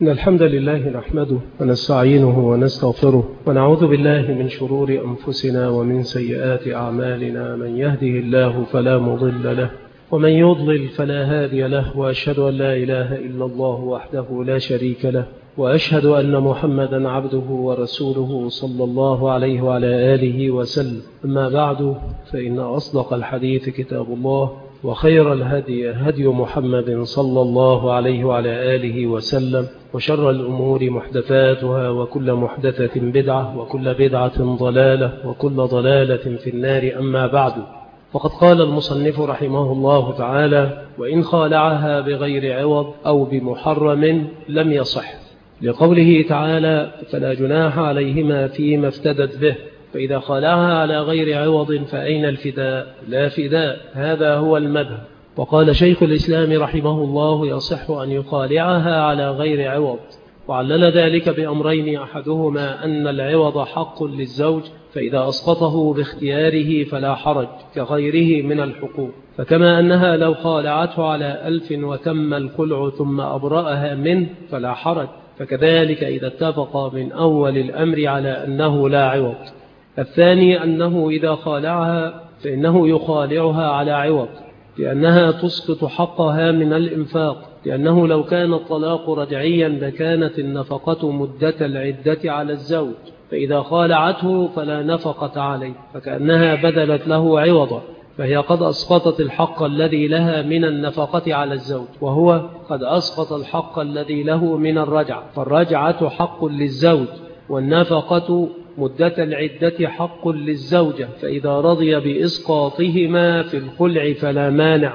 إن الحمد لله نحمده ونستعينه ونستغفره ونعوذ بالله من شرور أنفسنا ومن سيئات أعمالنا. من يهده الله فلا مضل له ومن يضلل فلا هادي له، وأشهد أن لا إله إلا الله وحده لا شريك له، وأشهد أن محمدا عبده ورسوله صلى الله عليه وعلى آله وسلم. أما بعد، فإن أصدق الحديث كتاب الله، وخير الهدي هدي محمد صلى الله عليه وعلى آله وسلم، وشر الأمور محدثاتها، وكل محدثة بدعة، وكل بدعة ضلالة، وكل ضلالة في النار. أما بعد، فقد قال المصنف رحمه الله تعالى: وإن خالعها بغير عوض أو بمحرم لم يصح، لقوله تعالى: فلا جناح عليهما فيما افتدت به. فإذا خالعها على غير عوض فأين الفداء؟ لا فداء، هذا هو المذهب. وقال شيخ الإسلام رحمه الله: يصح أن يخالعها على غير عوض، وعلل ذلك بأمرين: أحدهما أن العوض حق للزوج، فإذا أسقطه باختياره فلا حرج كغيره من الحقوق، فكما أنها لو خالعته على 1000 وتم الخلع ثم أبرأها منه فلا حرج، فكذلك إذا اتفق من أول الأمر على أنه لا عوض. الثاني أنه إذا خالعها فإنه يخالعها على عوض، لأنها تسقط حقها من الإنفاق، لأنه لو كان الطلاق رجعيا لكانت النفقة مدة العدة على الزوج، فإذا خالعته فلا نفقة عليه، فكأنها بدلت له عوضا، فهي قد أسقطت الحق الذي لها من النفقة على الزوج، وهو قد أسقط الحق الذي له من الرجعة، فالرجعة حق للزوج، والنفقة مدة العدة حق للزوجة، فإذا رضي بإسقاطهما في الخلع فلا مانع.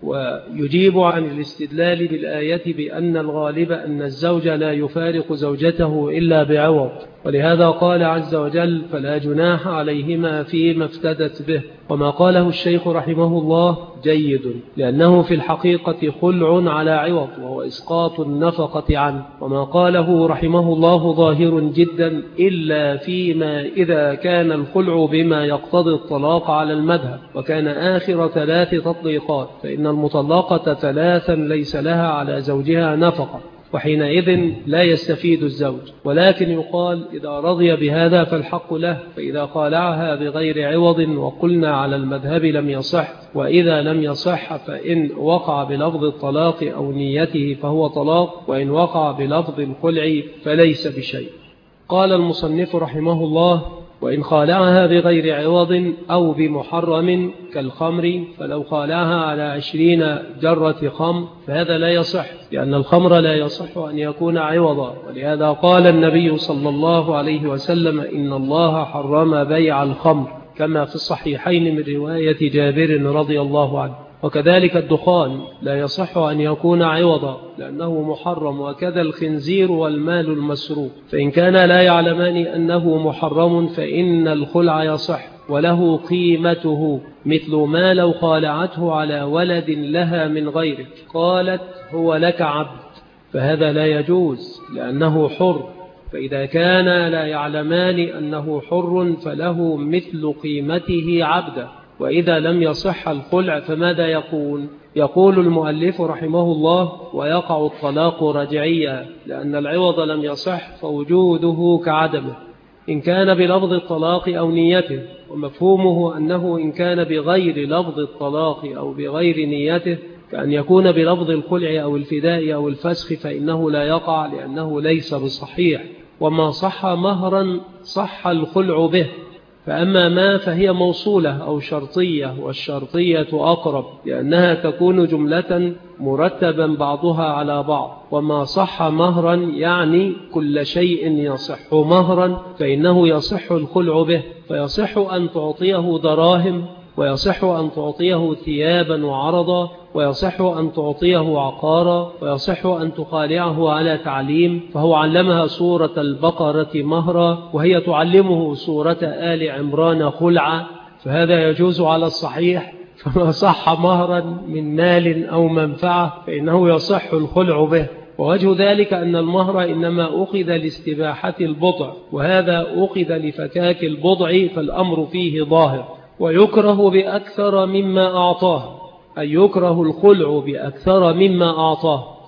ويجيب عن الاستدلال بالآية بأن الغالب أن الزوج لا يفارق زوجته إلا بعوض، ولهذا قال عز وجل: فلا جناح عليهما فيما افتدت به. وما قاله الشيخ رحمه الله جيد، لأنه في الحقيقة خلع على عوض، وهو إسقاط النفقة عنه. وما قاله رحمه الله ظاهر جدا، إلا فيما إذا كان الخلع بما يقتضي الطلاق على المذهب، وكان آخر 3 تطليقات، فإن المطلقة 3 ليس لها على زوجها نفقة، وحينئذ لا يستفيد الزوج. ولكن يقال: إذا رضي بهذا فالحق له، فإذا خالعها بغير عوض وقلنا على المذهب لم يصح، وإذا لم يصح فإن وقع بلفظ الطلاق أو نيته فهو طلاق، وإن وقع بلفظ الخلع فليس بشيء. قال المصنف رحمه الله: وإن خالعها بغير عوض أو بمحرم كالخمر، فلو خالعها على 20 جرة خمر فهذا لا يصح، لأن الخمر لا يصح أن يكون عوضا. ولهذا قال النبي صلى الله عليه وسلم: إن الله حرم بيع الخمر، كما في الصحيحين من رواية جابر رضي الله عنه. وكذلك الدخان لا يصح أن يكون عوضا، لأنه محرم، وكذا الخنزير والمال المسروق، فإن كان لا يعلمان أنه محرم فإن الخلع يصح وله قيمته، مثل ما لو خالعته على ولد لها من غيره، قالت: هو لك عبد، فهذا لا يجوز لأنه حر. فإذا كان لا يعلمان أنه حر فله مثل قيمته عبدا. وإذا لم يصح الخلع فماذا يقول؟ يقول المؤلف رحمه الله: ويقع الطلاق رجعيا، لأن العوض لم يصح فوجوده كعدمه، إن كان بلفظ الطلاق أو نيته. ومفهومه أنه إن كان بغير لفظ الطلاق أو بغير نيته، كأن يكون بلفظ الخلع أو الفداء أو الفسخ، فإنه لا يقع لأنه ليس بصحيح. وما صح مهرا صح الخلع به، فأما ما فهي موصولة أو شرطية، والشرطية أقرب لأنها تكون جملة مرتبا بعضها على بعض. وما صح مهرا يعني كل شيء يصح مهرا فإنه يصح الخلع به، فيصح أن تعطيه دراهم، ويصح أن تعطيه ثيابا وعرضا، ويصح أن تعطيه عقارا، ويصح أن تخالعه على تعليم، فهو علمها سورة البقرة مهرا، وهي تعلمه سورة آل عمران خلعا، فهذا يجوز على الصحيح. فما صح مهرا من مال أو منفعة فإنه يصح الخلع به. ووجه ذلك أن المهر إنما أخذ لاستباحة البضع، وهذا أخذ لفكاك البضع، فالأمر فيه ظاهر. ويكره بأكثر مما أعطاه، أي يكره الخلع بأكثر مما أعطاه،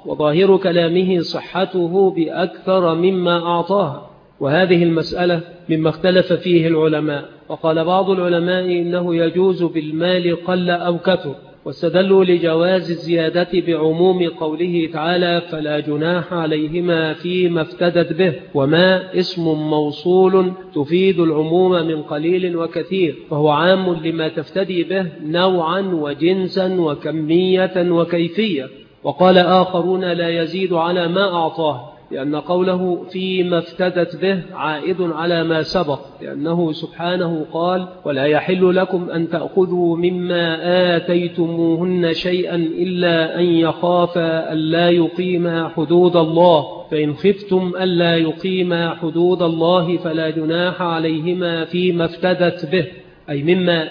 وظاهر كلامه صحته بأكثر مما أعطاها. وهذه المسألة مما اختلف فيه العلماء، وقال بعض العلماء إنه يجوز بالمال قل أو كثر، واستدلوا لجواز الزيادة بعموم قوله تعالى فلا جناح عليهما فيما افتدت به، وما اسم موصول تفيد العموم من قليل وكثير، فهو عام لما تفتدي به نوعا وجنسا وكمية وكيفية. وقال آخرون لا يزيد على ما أعطاه، لأن قوله فيما افتدت به عائد على ما سبق، لأنه سبحانه قال ولا يحل لكم أن تأخذوا مما آتيتموهن شيئا إلا أن يخافا ألا يقيما حدود الله، فإن خفتم ألا يقيما حدود الله فلا جناح عليهما فيما افتدت به، أي مما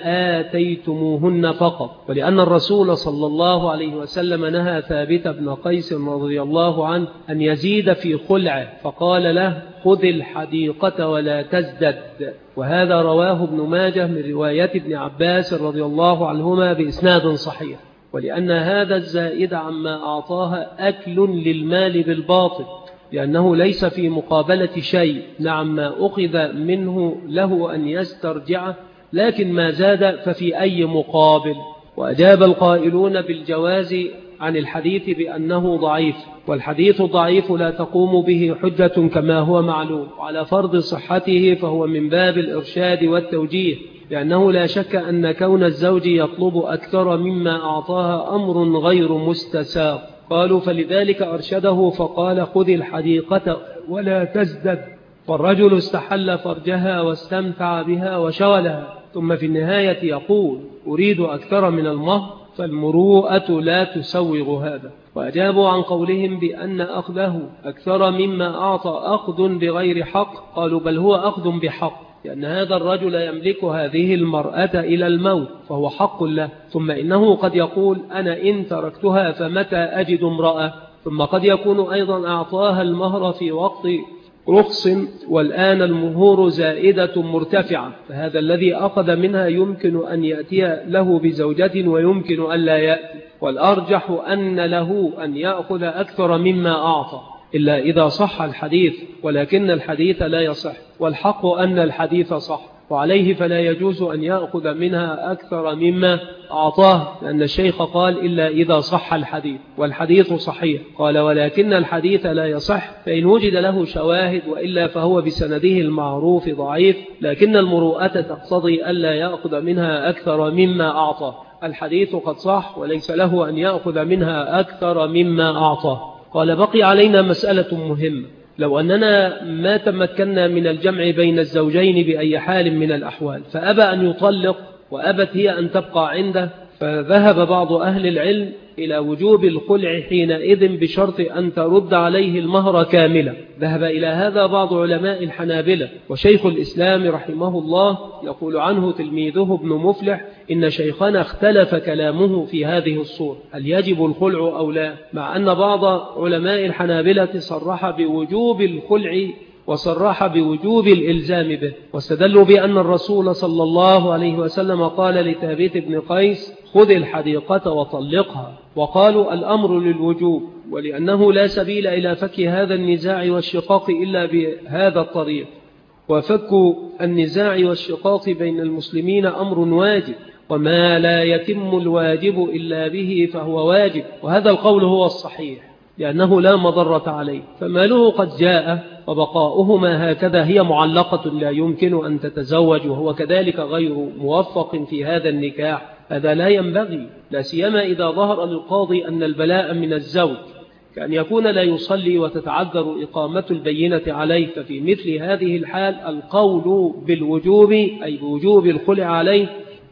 آتيتموهن فقط. ولأن الرسول صلى الله عليه وسلم نهى ثابت بن قيس رضي الله عنه أن يزيد في خلعه، فقال له خذ الحديقة ولا تزدد. وهذا رواه ابن ماجه من رواية ابن عباس رضي الله عنهما بإسناد صحيح. ولأن هذا الزائد عما أعطاها أكل للمال بالباطل، لأنه ليس في مقابلة شيء، نعم ما أخذ منه له أن يسترجعه، لكن ما زاد ففي أي مقابل. وأجاب القائلون بالجواز عن الحديث بأنه ضعيف، والحديث الضعيف لا تقوم به حجة كما هو معلوم، وعلى فرض صحته فهو من باب الإرشاد والتوجيه، لأنه لا شك أن كون الزوج يطلب أكثر مما أعطاها أمر غير مستساغ. قالوا فلذلك أرشده فقال خذ الحديقة ولا تزدد، والرجل استحل فرجها واستمتع بها وشغلها، ثم في النهاية يقول أريد أكثر من المهر، فالمروءة لا تسوغ هذا. وأجابوا عن قولهم بأن أخذه أكثر مما أعطى أخذ بغير حق، قالوا بل هو أخذ بحق، لأن هذا الرجل يملك هذه المرأة إلى الموت فهو حق له. ثم إنه قد يقول أنا إن تركتها فمتى أجد امرأة، ثم قد يكون أيضا أعطاها المهر في وقت رخص والآن المهور زائدة مرتفعة، فهذا الذي أخذ منها يمكن أن يأتي له بزوجة ويمكن أن لا يأتي، والأرجح أن له أن يأخذ أكثر مما أعطى إلا إذا صح الحديث، ولكن الحديث لا يصح، والحق أن الحديث صح، وعليه فلا يجوز أن يأخذ منها أكثر مما أعطاه، لأن الشيخ قال إلا إذا صح الحديث، والحديث صحيح. قال ولكن الحديث لا يصح فإن وجد له شواهد، وإلا فهو بسنده المعروف ضعيف، لكن المروءة تقتضي ألا يأخذ منها أكثر مما أعطاه. الحديث قد صح وليس له أن يأخذ منها أكثر مما أعطاه. قال بقي علينا مسألة مهمة، لو أننا ما تمكنا من الجمع بين الزوجين بأي حال من الأحوال، فأبى أن يطلق وأبت هي أن تبقى عنده، فذهب بعض أهل العلم إلى وجوب الخلع حينئذ بشرط أن ترد عليه المهر كاملا. ذهب إلى هذا بعض علماء الحنابلة، وشيخ الإسلام رحمه الله يقول عنه تلميذه ابن مفلح إن شيخنا اختلف كلامه في هذه الصورة، هل يجب الخلع أو لا، مع أن بعض علماء الحنابلة صرح بوجوب الخلع وصرح بوجوب الإلزام به، واستدلوا بأن الرسول صلى الله عليه وسلم قال لثابت بن قيس خذ الحديقة وطلقها، وقالوا الأمر للوجوب، ولأنه لا سبيل إلى فك هذا النزاع والشقاق إلا بهذا الطريق، وفك النزاع والشقاق بين المسلمين أمر واجب، وما لا يتم الواجب إلا به فهو واجب، وهذا القول هو الصحيح لأنه لا مضرة عليه، فماله قد جاء وبقاؤهما هكذا هي معلقة لا يمكن أن تتزوج، وهو كذلك غير موفق في هذا النكاح، هذا لا ينبغي، لا سيما إذا ظهر للقاضي أن البلاء من الزوج، كأن يكون لا يصلي وتتعذر إقامة البينة عليه، ففي مثل هذه الحال القول بالوجوب أي بوجوب الخلع عليه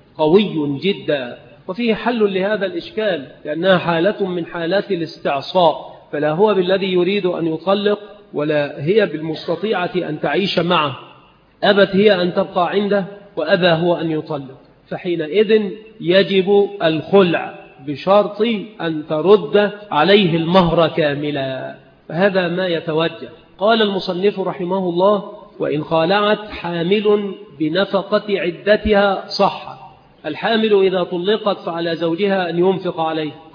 قوي جدا، وفيه حل لهذا الإشكال، لأنها حالة من حالات الاستعصاء، فلا هو بالذي يريد أن يطلق ولا هي بالمستطيعة أن تعيش معه، أبت هي أن تبقى عنده وأبى هو أن يطلق، فحينئذ يجب الخلع بشرط أن ترد عليه المهر كاملا، فهذا ما يتوجه. قال المصنف رحمه الله وإن خالعت حامل بنفقة عدتها صح. الحامل إذا طلقت فعلى زوجها أن ينفق عليه،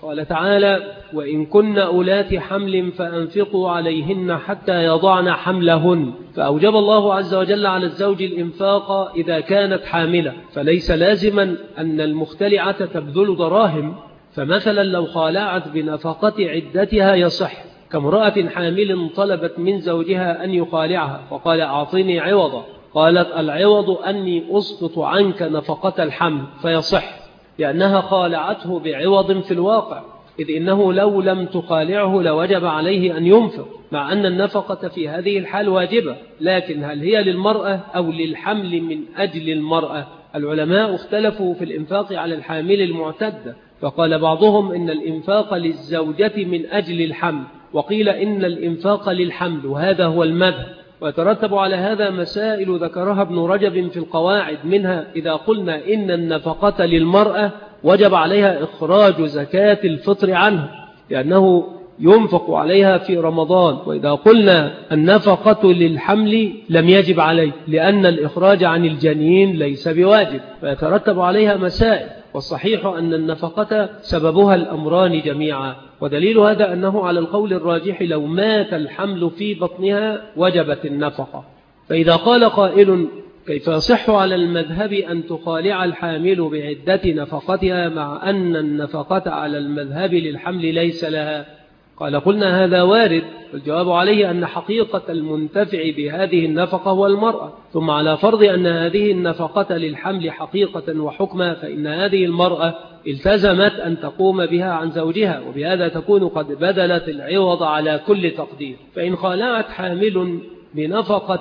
قال تعالى: وإن كن أولات حمل فأنفقوا عليهن حتى يضعن حملهن. فأوجب الله عز وجل على الزوج الإنفاق إذا كانت حاملة، فليس لازما أن المختلعة تبذل دراهم، فمثلا لو خالعت بنفقة عدتها يصح، كامرأة حامل طلبت من زوجها أن يخالعها فقال: أعطيني عوضا، قالت: العوض أني أسقط عنك نفقة الحمل، فيصح لأنها خالعته بعوض في الواقع، إذ إنه لو لم تخالعه لوجب عليه أن ينفق، مع أن النفقة في هذه الحال واجبة. لكن هل هي للمرأة أو للحمل من أجل المرأة؟ العلماء اختلفوا في الإنفاق على الحامل المعتدة، فقال بعضهم إن الإنفاق للزوجة من أجل الحمل، وقيل إن الإنفاق للحمل، وهذا هو المذهب. ويترتب على هذا مسائل ذكرها ابن رجب في القواعد، منها إذا قلنا إن النفقة للمرأة وجب عليها إخراج زكاة الفطر عنها لأنه ينفق عليها في رمضان، وإذا قلنا النفقة للحمل لم يجب عليه لأن الإخراج عن الجنين ليس بواجب، فيترتب عليها مسائل. والصحيح أن النفقة سببها الأمران جميعا، ودليل هذا أنه على القول الراجح لو مات الحمل في بطنها وجبت النفقة. فإذا قال قائل: كيف يصح على المذهب أن تخالع الحامل بعدة نفقتها مع أن النفقة على المذهب للحمل ليس لها؟ قال: قلنا هذا وارد، والجواب عليه أن حقيقة المنتفع بهذه النفقة هو المرأة، ثم على فرض أن هذه النفقة للحمل حقيقة وحكما، فإن هذه المرأة التزمت أن تقوم بها عن زوجها، وبهذا تكون قد بذلت العوض على كل تقدير. فإن خالعت حامل بنفقة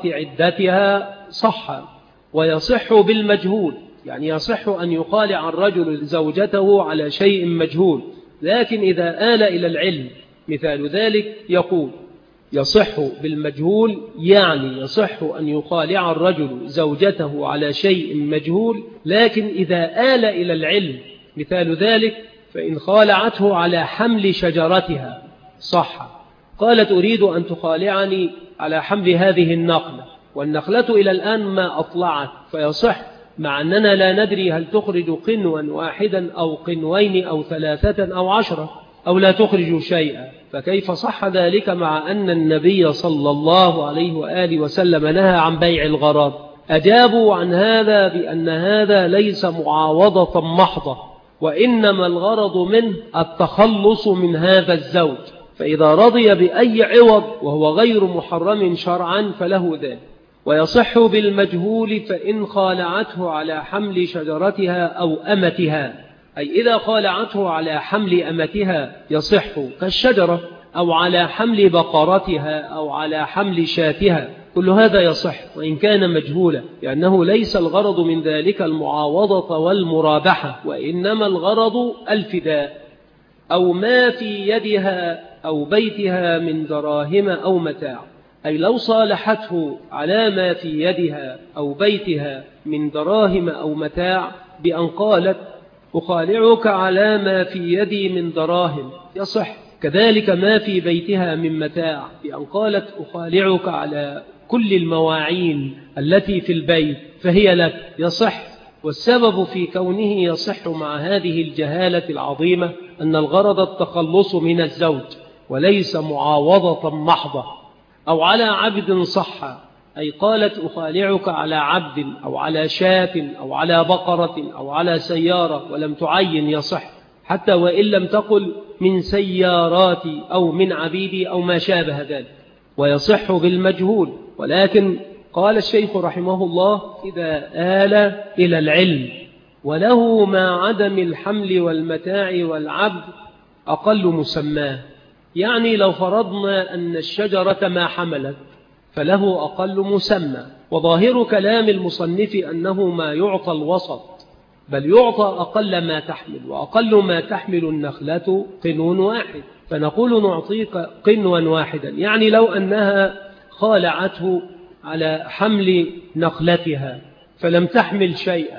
عدتها صح، ويصح بالمجهول، يعني يصح أن يخالع الرجل زوجته على شيء مجهول، لكن إذا آل إلى العلم، مثال ذلك يقول: يصح بالمجهول، يعني يصح أن يخالع الرجل زوجته على شيء مجهول، لكن إذا آل إلى العلم، مثال ذلك: فإن خالعته على حمل شجرتها صح. قالت: أريد أن تخالعني على حمل هذه النخلة، والنخلة إلى الآن ما أطلعت، فيصح، مع أننا لا ندري هل تخرج قنوا واحدا أو قنوين أو 3 أو 10 أو لا تخرج شيئا، فكيف صح ذلك مع أن النبي صلى الله عليه وآله وسلم نهى عن بيع الغراب؟ أجابوا عن هذا بأن هذا ليس معاوضة محضة، وإنما الغرض منه التخلص من هذا الزوج، فإذا رضي بأي عوض وهو غير محرم شرعا فله ذلك. ويصح بالمجهول فإن خالعته على حمل شجرتها أو أمتها، أي إذا خالعته على حمل أمتها يصح كالشجرة، أو على حمل بقرتها، أو على حمل شاتها، كل هذا يصح وإن كان مجهولا، لأنه ليس الغرض من ذلك المعاوضة والمرابحة، وإنما الغرض الفداء. أو ما في يدها أو بيتها من دراهم أو متاع، أي لو صالحته على ما في يدها أو بيتها من دراهم أو متاع بأن قالت: أخالعك على ما في يدي من دراهم، يصح. كذلك ما في بيتها من متاع بأن قالت: أخالعك على كل المواعين التي في البيت فهي لك، يصح. والسبب في كونه يصح مع هذه الجهالة العظيمة أن الغرض التخلص من الزوج وليس معاوضة محضة. أو على عبد صح، أي قالت: أخالعك على عبد أو على شاة أو على بقرة أو على سيارة، ولم تعين، يصح، حتى وإن لم تقل من سياراتي أو من عبيدي أو ما شابه ذلك. ويصح بالمجهول، ولكن قال الشيخ رحمه الله: إذا آل إلى العلم، وله ما عدم الحمل والمتاع والعبد أقل مسماه، يعني لو فرضنا أن الشجرة ما حملت فله أقل مسمى. وظاهر كلام المصنف أنه ما يعطى الوسط، بل يعطى أقل ما تحمل، وأقل ما تحمل النخلة قنون واحد، فنقول نعطيك قنوا واحدا، يعني لو أنها خالعته على حمل نخلتها فلم تحمل شيئا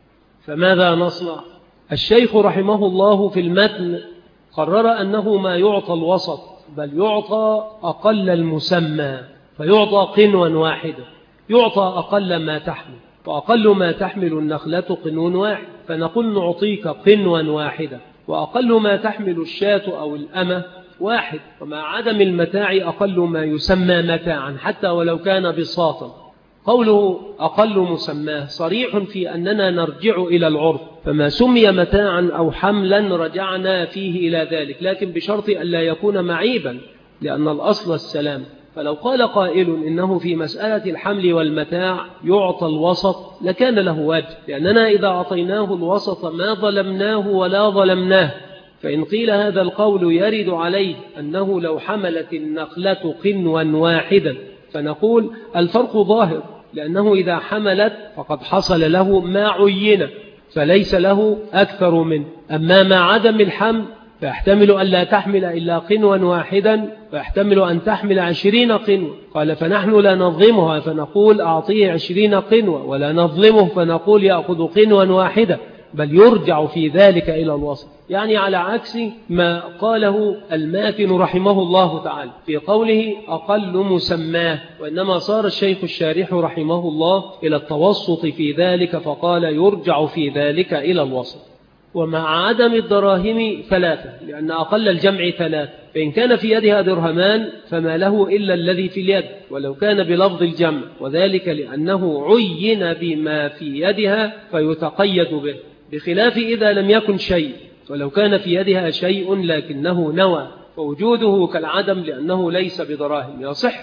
فماذا نصنع؟ الشيخ رحمه الله في المتن قرر أنه ما يعطى الوسط، بل يعطى أقل المسمى، فيعطى قنوا واحدا، يعطى أقل ما تحمل، فأقل ما تحمل النخلة قنون واحد، فنقول نعطيك قنوا واحدا. وأقل ما تحمل الشاة أو الأمة 1، ومع عدم المتاع أقل ما يسمى متاعا حتى ولو كان بساطا. قوله أقل مسماه صريح في أننا نرجع إلى العرف، فما سمي متاعا أو حملا رجعنا فيه إلى ذلك، لكن بشرط أن لا يكون معيبا، لأن الأصل السلام. فلو قال قائل إنه في مسألة الحمل والمتاع يعطى الوسط لكان له وجه، لأننا إذا أعطيناه الوسط ما ظلمناه ولا ظلمناه. فإن قيل هذا القول يرد عليه أنه لو حملت النخلة قنوا واحدا، فنقول الفرق ظاهر، لأنه إذا حملت فقد حصل له ما عين فليس له أكثر منه. أما مع عدم الحمل فيحتمل أن لا تحمل إلا قنوا واحدا، فيحتمل أن تحمل 20 قنوة. قال فنحن لا نظلمها فنقول أعطيه 20 قنوة، ولا نظلمه فنقول يأخذ قنوا واحدة، بل يرجع في ذلك إلى الوسط. يعني على عكس ما قاله الماتن رحمه الله تعالى في قوله أقل مسماه، وإنما صار الشيخ الشارح رحمه الله إلى التوسط في ذلك، فقال يرجع في ذلك إلى الوسط. ومع عدم الدراهم 3، لأن أقل الجمع 3، فإن كان في يدها درهمان فما له إلا الذي في اليد ولو كان بلفظ الجمع، وذلك لأنه عين بما في يدها فيتقيد به، بخلاف إذا لم يكن شيء، ولو كان في يدها شيء لكنه نوى فوجوده كالعدم لأنه ليس بدراهم. يصح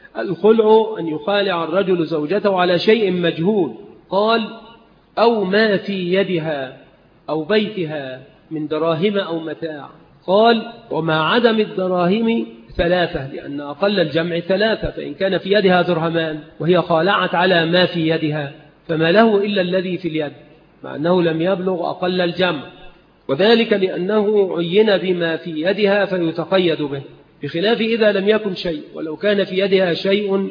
الخلع أن يخالع الرجل زوجته على شيء مجهول، قال أو ما في يدها أو بيتها من دراهم أو متاع. قال ومع عدم الدراهم 3، لأن أقل الجمع 3، فإن كان في يدها درهمان وهي خالعت على ما في يدها فما له إلا الذي في اليد، مع أنه لم يبلغ أقل الجمع، وذلك لأنه عين بما في يدها فيتقيد به، بخلاف إذا لم يكن شيء، ولو كان في يدها شيء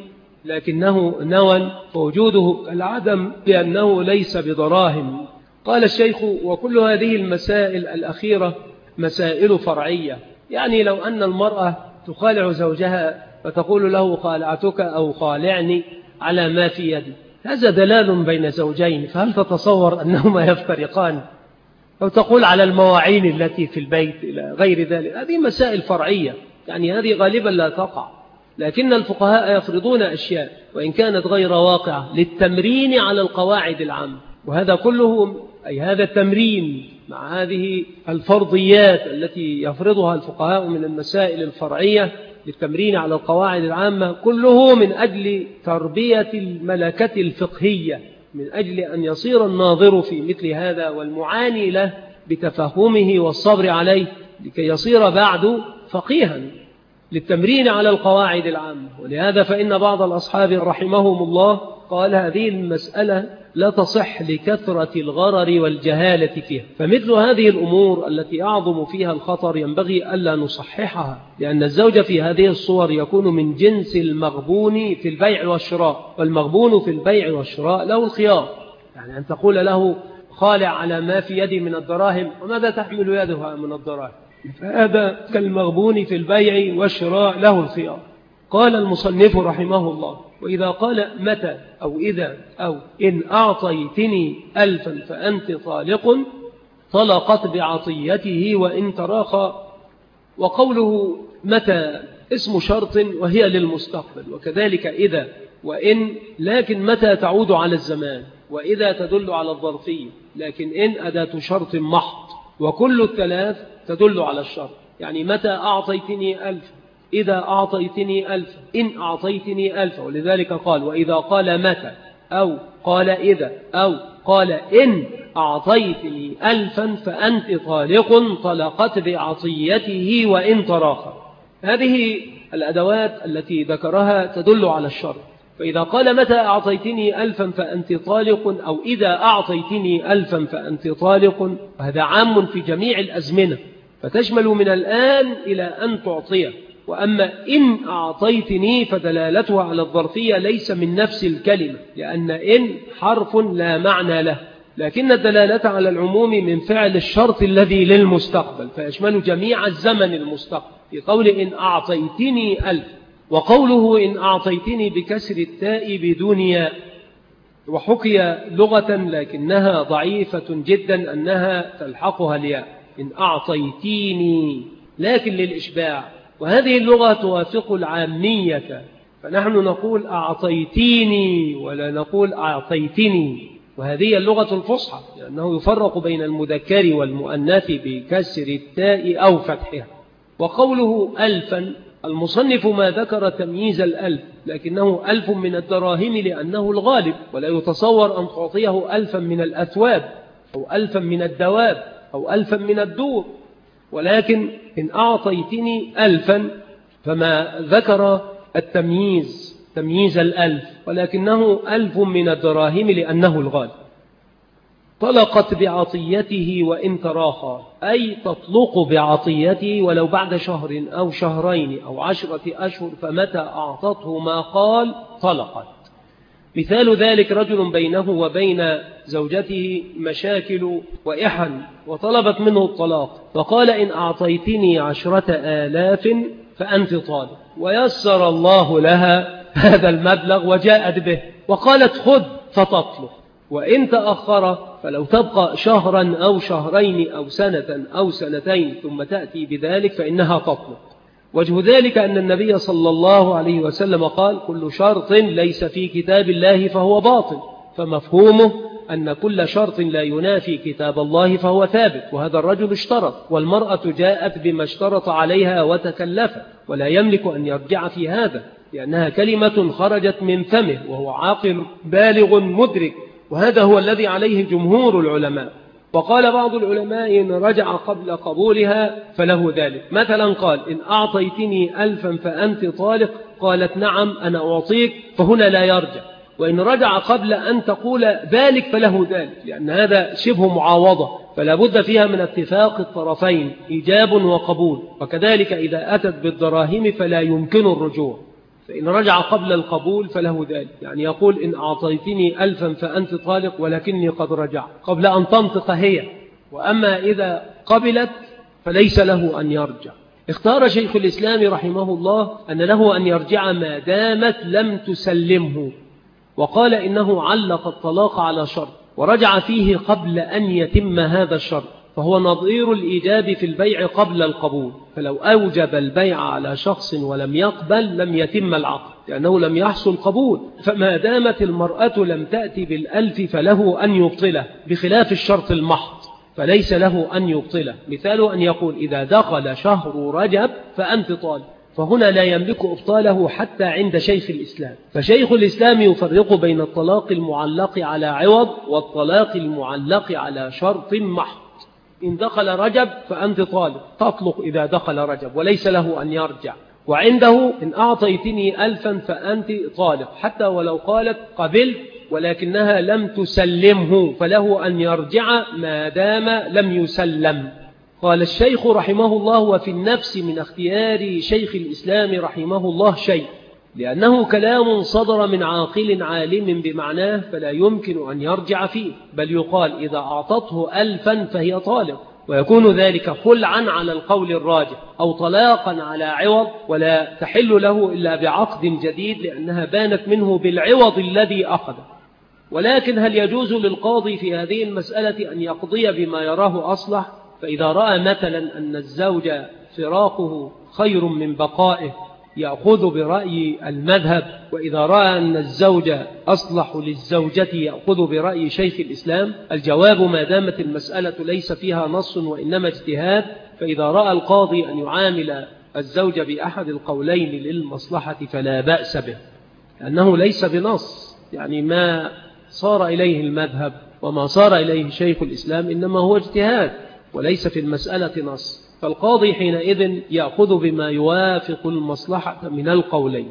لكنه نوى فوجوده العدم لأنه ليس بدراهم. قال الشيخ وكل هذه المسائل الأخيرة مسائل فرعية، يعني لو أن المرأة تخالع زوجها فتقول له خالعتك أو خالعني على ما في يدي، هذا دلال بين زوجين، فهل تتصور أنهما يفترقان؟ أو تقول على المواعين التي في البيت إلى غير ذلك، هذه مسائل فرعية، يعني هذه غالبا لا تقع، لكن الفقهاء يفرضون أشياء وإن كانت غير واقعة للتمرين على القواعد العامة، وهذا كله أي هذا التمرين مع هذه الفرضيات التي يفرضها الفقهاء من المسائل الفرعية للتمرين على القواعد العامة، كله من أجل تربية الملكة الفقهية، من أجل أن يصير الناظر في مثل هذا والمعاني له بتفهمه والصبر عليه لكي يصير بعد فقيها للتمرين على القواعد العامة. ولهذا فإن بعض الأصحاب رحمهم الله قال هذه المسألة لا تصح لكثرة الغرر والجهالة فيها، فمثل هذه الأمور التي يعظم فيها الخطر ينبغي ألا نصححها، لأن الزوج في هذه الصور يكون من جنس المغبون في البيع والشراء، والمغبون في البيع والشراء له الخيار، يعني أن تقول له خالع على ما في يدي من الدراهم وماذا تحمل يدها من الدراهم، فهذا كالمغبون في البيع والشراء له الخيار. قال المصنف رحمه الله وإذا قال متى أو إذا أو إن أعطيتني 1000 فأنت طالق طلقت بعطيته وإن تراخى. وقوله متى اسم شرط وهي للمستقبل، وكذلك إذا وإن، لكن متى تعود على الزمان، وإذا تدل على الظرفية، لكن إن أداة شرط محض، وكل الثلاث تدل على الشرط. يعني متى أعطيتني 1000، إذا أعطيتني 1000، إن أعطيتني 1000، ولذلك قال وإذا قال متى أو قال إذا أو قال إن أعطيتني 1000 فأنت طالق طلقت بعطيته وإن تراخى. هذه الأدوات التي ذكرها تدل على الشرط. فإذا قال متى أعطيتني 1000 فأنت طالق أو إذا أعطيتني 1000 فأنت طالق، وهذا عام في جميع الأزمنة، فتشمل من الآن إلى أن تعطيه. وأما إن أعطيتني فدلالتها على الظرفية ليس من نفس الكلمة، لأن إن حرف لا معنى له، لكن الدلالة على العموم من فعل الشرط الذي للمستقبل، فيشمل جميع الزمن المستقبل في قول إن أعطيتني 1000. وقوله إن أعطيتني بكسر التاء بدون ياء، وحكي لغة لكنها ضعيفة جدا أنها تلحقها الياء، إن أعطيتيني، لكن للإشباع. وهذه اللغة توافق العامية، فنحن نقول أعطيتيني ولا نقول أعطيتني، وهذه اللغة الفصحى، لأنه يفرق بين المذكر والمؤنث بكسر التاء أو فتحها. وقوله ألفا، المصنف ما ذكر تمييز الألف، لكنه 1000 من الدراهم لأنه الغالب، ولا يتصور أن تعطيه 1000 من الأثواب أو 1000 من الدواب أو 1000 من الدور. ولكن إن أعطيتني 1000 فما ذكر التمييز تمييز 1000، ولكنه 1000 من الدراهم لأنه الغالب. طلقت بعطيته وإن تراخى، أي تطلق بعطيته ولو بعد شهر أو شهرين أو 10 أشهر، فمتى أعطته ما قال طلقت. مثال ذلك رجل بينه وبين زوجته مشاكل وإحن وطلبت منه الطلاق، فقال إن أعطيتني 10,000 فأنت طالق، ويسر الله لها هذا المبلغ وجاءت به وقالت خذ فتطلق. وإن تأخر فلو تبقى شهرا أو شهرين أو سنة أو سنتين ثم تأتي بذلك فإنها تطلق. وجه ذلك أن النبي صلى الله عليه وسلم قال كل شرط ليس في كتاب الله فهو باطل، فمفهومه أن كل شرط لا ينافي كتاب الله فهو ثابت. وهذا الرجل اشترط، والمرأة جاءت بما اشترط عليها وتكلفت، ولا يملك أن يرجع في هذا، لأنها كلمة خرجت من فمه وهو عاقل بالغ مدرك، وهذا هو الذي عليه جمهور العلماء. وقال بعض العلماء إن رجع قبل قبولها فله ذلك، مثلا قال إن أعطيتني 1000 فأنت طالق، قالت نعم أنا أعطيك، فهنا لا يرجع. وإن رجع قبل أن تقول ذلك فله ذلك، لأن هذا شبه معاوضة، فلا بد فيها من اتفاق الطرفين إيجاب وقبول. وكذلك إذا أتت بالدراهم فلا يمكن الرجوع، فإن رجع قبل القبول فله ذلك، يعني يقول إن أعطيتني 1000 فأنت طالق ولكني قد رجع قبل أن تنطق هي. وأما إذا قبلت فليس له أن يرجع. اختار شيخ الإسلام رحمه الله أن له أن يرجع ما دامت لم تسلمه، وقال إنه علق الطلاق على شرط ورجع فيه قبل أن يتم هذا الشرط، فهو نظير الإيجاب في البيع قبل القبول. فلو أوجب البيع على شخص ولم يقبل لم يتم العقد، لأنه لم يحصل قبول. فما دامت المرأة لم تأتي بال1000 فله أن يبطله، بخلاف الشرط المحض فليس له أن يبطله. مثاله أن يقول إذا دخل شهر رجب فأنت طالق، فهنا لا يملك إبطاله حتى عند شيخ الإسلام. فشيخ الإسلام يفرق بين الطلاق المعلق على عوض والطلاق المعلق على شرط محض. إن دخل رجب فأنت طالق، تطلق إذا دخل رجب وليس له أن يرجع. وعنده إن أعطيتني 1000 فأنت طالق، حتى ولو قالت قبلت ولكنها لم تسلمه فله أن يرجع ما دام لم يسلم. قال الشيخ رحمه الله وفي النفس من اختيار شيخ الإسلام رحمه الله شيء، لأنه كلام صدر من عاقل عالم بمعناه فلا يمكن أن يرجع فيه، بل يقال إذا أعطته 1000 فهي طالق، ويكون ذلك خلعا على القول الراجح أو طلاقا على عوض، ولا تحل له إلا بعقد جديد لأنها بانت منه بالعوض الذي أخذه. ولكن هل يجوز للقاضي في هذه المسألة أن يقضي بما يراه أصلح؟ فإذا رأى مثلا أن الزوج فراقه خير من بقائه يأخذ برأي المذهب، وإذا رأى أن الزوج أصلح للزوجة يأخذ برأي شيخ الإسلام. الجواب ما دامت المسألة ليس فيها نص وإنما اجتهاد، فإذا رأى القاضي أن يعامل الزوج بأحد القولين للمصلحة فلا بأس به، لأنه ليس بنص، يعني ما صار إليه المذهب وما صار إليه شيخ الإسلام إنما هو اجتهاد وليس في المسألة نص، فالقاضي حينئذ يأخذ بما يوافق المصلحة من القولين.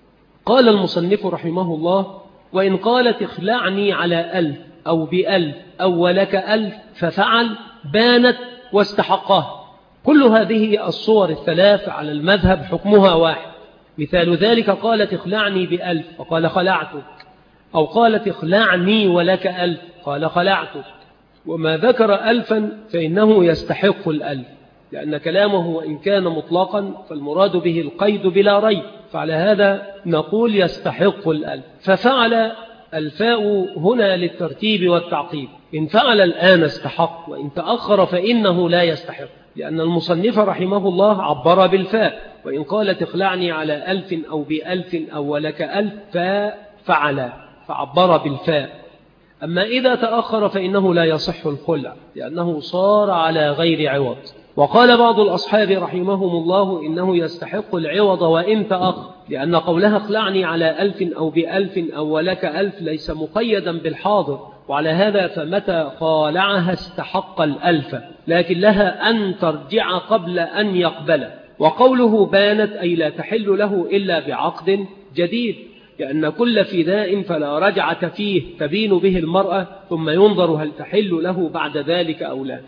قال المصنف رحمه الله وإن قالت اخلعني على 1000 أو ب1000 أو ولك 1000 ففعل بانت واستحقها. كل هذه الصور الثلاث على المذهب حكمها واحد. مثال ذلك قالت اخلعني ب1000 وقال خلعتك، أو قالت اخلعني ولك 1000 قال خلعتك. وما ذكر 1000 فإنه يستحق 1000، لأن كلامه وإن كان مطلقا فالمراد به القيد بلا ريب، فعلى هذا نقول يستحق 1000. ففعل الفاء هنا للترتيب والتعقيب، إن فعل الآن استحق، وإن تأخر فإنه لا يستحق، لأن المصنف رحمه الله عبر بالفاء، وإن قالت اخلعني على 1000 أو ب1000 أو ولك 1000 ففعل، فعبر بالفاء. أما إذا تأخر فإنه لا يصح الخلع، لأنه صار على غير عوض. وقال بعض الأصحاب رحمهم الله إنه يستحق العوض وإن تأخر، لأن قولها اخلعني على 1000 أو ب1000 أو ولك 1000 ليس مقيدا بالحاضر، وعلى هذا فمتى خالعها استحق 1000، لكن لها أن ترجع قبل أن يقبل. وقوله بانت أي لا تحل له إلا بعقد جديد، لأن كل فداء فلا رجعة فيه تبين به المرأة، ثم ينظر هل تحل له بعد ذلك أو لا.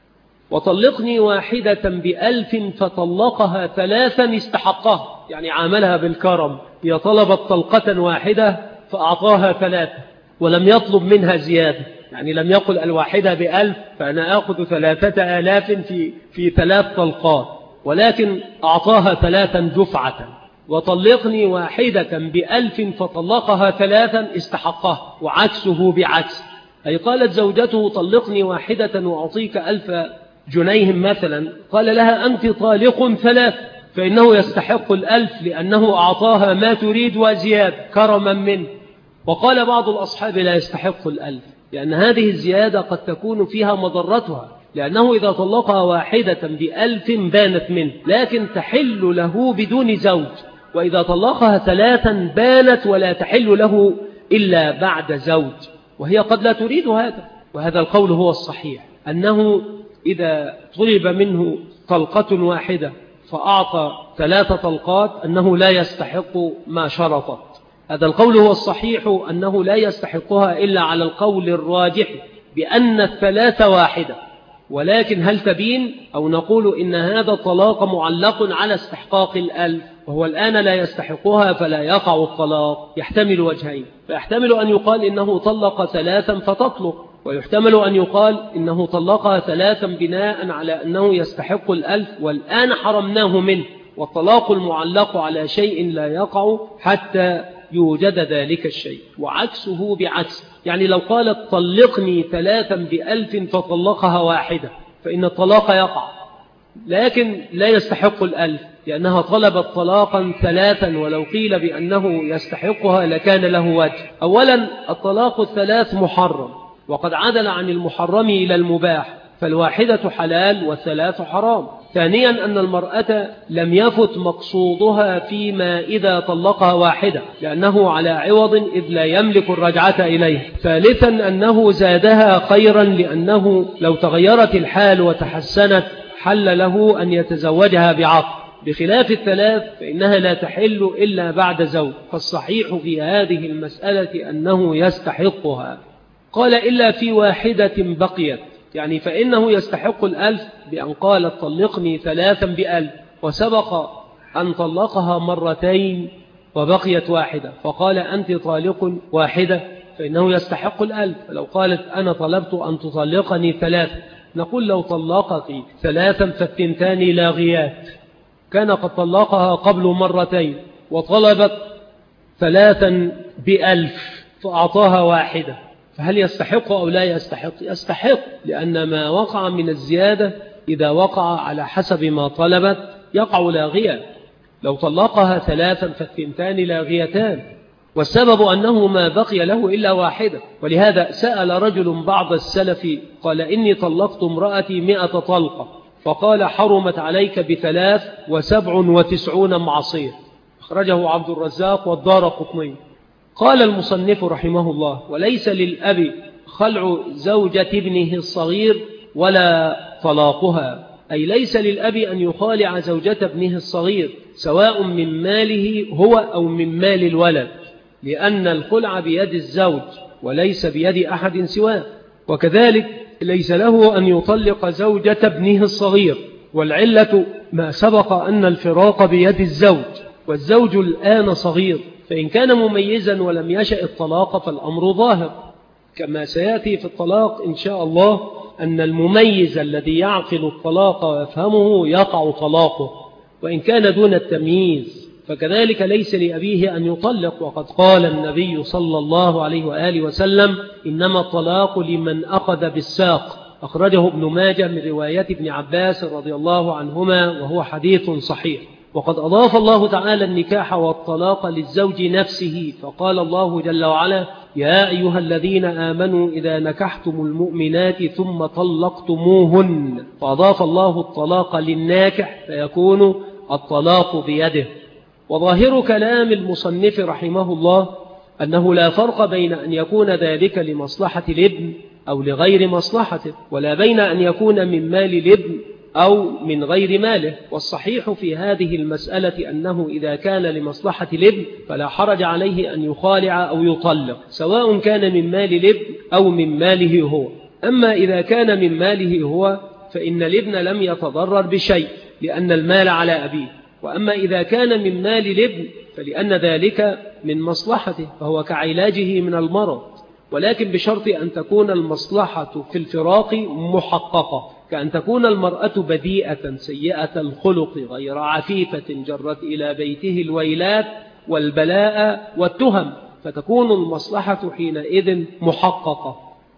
وطلقني واحدة ب1000 فطلقها 3 استحقها، يعني عاملها بالكرم، هي طلبت طلقة واحدة فأعطاها 3 ولم يطلب منها زيادة، يعني لم يقل الواحدة ب1000 فأنا آخذ 3000 في 3 طلقات، ولكن أعطاها 3 دفعة. وطلقني واحدة ب1000 فطلقها 3 استحقها، وعكسه بعكس، أي قالت زوجته طلقني واحدة وأعطيك 1000 جنيه مثلا، قال لها أنت طالق 3، فإنه يستحق 1000 لأنه أعطاها ما تريد وزيادة كرما منه. وقال بعض الأصحاب لا يستحق 1000، لأن هذه الزيادة قد تكون فيها مضرتها، لأنه إذا طلقها واحدة ب1000 بانت منه، لكن تحل له بدون زوج، وإذا طلقها 3 بانت ولا تحل له إلا بعد زوج، وهي قد لا تريد هذا. وهذا القول هو الصحيح، أنه إذا طلب منه طلقة واحدة فأعطى 3 طلقات أنه لا يستحق ما شرطت. هذا القول هو الصحيح، أنه لا يستحقها إلا على القول الراجح بأن 3 واحدة. ولكن هل تبين أو نقول إن هذا الطلاق معلق على استحقاق 1000، وهو الآن لا يستحقها فلا يقع الطلاق؟ يحتمل وجهين، فيحتمل أن يقال إنه طلق 3 فتطلق، ويحتمل أن يقال إنه طلقها 3 بناء على أنه يستحق 1000 والآن حرمناه منه، والطلاق المعلق على شيء لا يقع حتى يوجد ذلك الشيء، وعكسه بعكس. يعني لو قالت طلقني 3 ب1000 فطلقها واحدة فإن الطلاق يقع، لكن لا يستحق 1000 لأنها طلبت طلاقا 3، ولو قيل بأنه يستحقها لكان له وجه. أولا الطلاق 3 محرم، وقد عدل عن المحرم إلى المباح، فالواحدة حلال و3 حرام. ثانيا أن المرأة لم يفت مقصودها فيما إذا طلقها واحدة، لأنه على عوض إذ لا يملك الرجعة إليه. ثالثا أنه زادها خيرا، لأنه لو تغيرت الحال وتحسنت حل له أن يتزوجها بعقد، بخلاف 3 فإنها لا تحل إلا بعد زوج. فالصحيح في هذه المسألة أنه يستحقها. قال إلا في واحدة بقيت، يعني فإنه يستحق 1000 بأن قال طلقني 3 ب1000، وسبق أن طلقها 2 مرتين وبقيت واحدة، فقال أنت طالق واحدة، فإنه يستحق 1000. فلو قالت أنا طلبت أن تطلقني 3، نقول لو طلقك 3 فالتنتان لاغيات، كان قد طلقها قبل 2 مرتين وطلبت 3 ب1000 فأعطاها واحدة، فهل يستحق أو لا يستحق؟ يستحق، لأن ما وقع من الزيادة إذا وقع على حسب ما طلبت يقع لاغيا. لو طلقها 3 فالتنتان لاغيتان، والسبب أنه ما بقي له إلا واحدة. ولهذا سأل رجل بعض السلف قال إني طلقت امرأتي 100 طلقة، فقال حرمت عليك ب93 معصية، أخرجه عبد الرزاق والدارقطني. قال المصنف رحمه الله وليس للأب خلع زوجة ابنه الصغير ولا طلاقها، أي ليس للأب أن يخالع زوجة ابنه الصغير سواء من ماله هو أو من مال الولد، لأن الخلع بيد الزوج وليس بيد أحد سواه. وكذلك ليس له أن يطلق زوجة ابنه الصغير، والعلة ما سبق أن الفراق بيد الزوج، والزوج الآن صغير، فإن كان مميزا ولم يشأ الطلاق فالأمر ظاهر، كما سيأتي في الطلاق إن شاء الله أن المميز الذي يعقل الطلاق ويفهمه يقع طلاقه، وإن كان دون التمييز فكذلك ليس لأبيه أن يطلق، وقد قال النبي صلى الله عليه وآله وسلم: إنما الطلاق لمن أخذ بالساق. أخرجه ابن ماجه من رواية ابن عباس رضي الله عنهما، وهو حديث صحيح. وقد أضاف الله تعالى النكاح والطلاق للزوج نفسه، فقال الله جل وعلا: يا أيها الذين آمنوا إذا نكحتم المؤمنات ثم طلقتموهن. فأضاف الله الطلاق للناكح، فيكون الطلاق بيده. وظاهر كلام المصنف رحمه الله أنه لا فرق بين أن يكون ذلك لمصلحة الابن أو لغير مصلحته، ولا بين أن يكون من مال الابن أو من غير ماله. والصحيح في هذه المسألة أنه إذا كان لمصلحة الابن فلا حرج عليه أن يخالع أو يطلق، سواء كان من مال الابن أو من ماله هو. أما إذا كان من ماله هو فإن الابن لم يتضرر بشيء لأن المال على أبيه. وأما إذا كان من مال الابن فلأن ذلك من مصلحته، فهو كعلاجه من المرض، ولكن بشرط أن تكون المصلحة في الفراق محققة، كأن تكون المرأة بديئة سيئة الخلق غير عفيفة جرت إلى بيته الويلات والبلاء والتهم، فتكون المصلحة حينئذ محققة.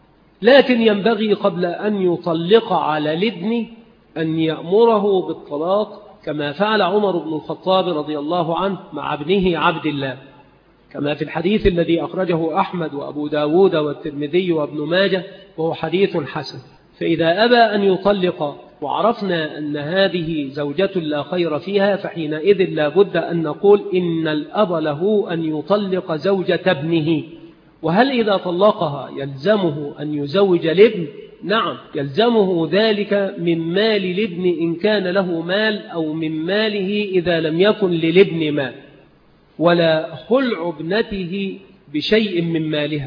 لكن ينبغي قبل أن يطلق على الابن أن يأمره بالطلاق، كما فعل عمر بن الخطاب رضي الله عنه مع ابنه عبد الله، كما في الحديث الذي أخرجه أحمد وأبو داود والترمذي وابن ماجه، وهو حديث حسن. فإذا أبى أن يطلق وعرفنا أن هذه زوجة لا خير فيها، فحينئذ لا بد أن نقول إن الأب له أن يطلق زوجة ابنه. وهل إذا طلقها يلزمه أن يزوج الابن؟ نعم، يلزمه ذلك من مال الابن إن كان له مال، أو من ماله إذا لم يكن للابن مال. ولا خلع ابنته بشيء من مالها،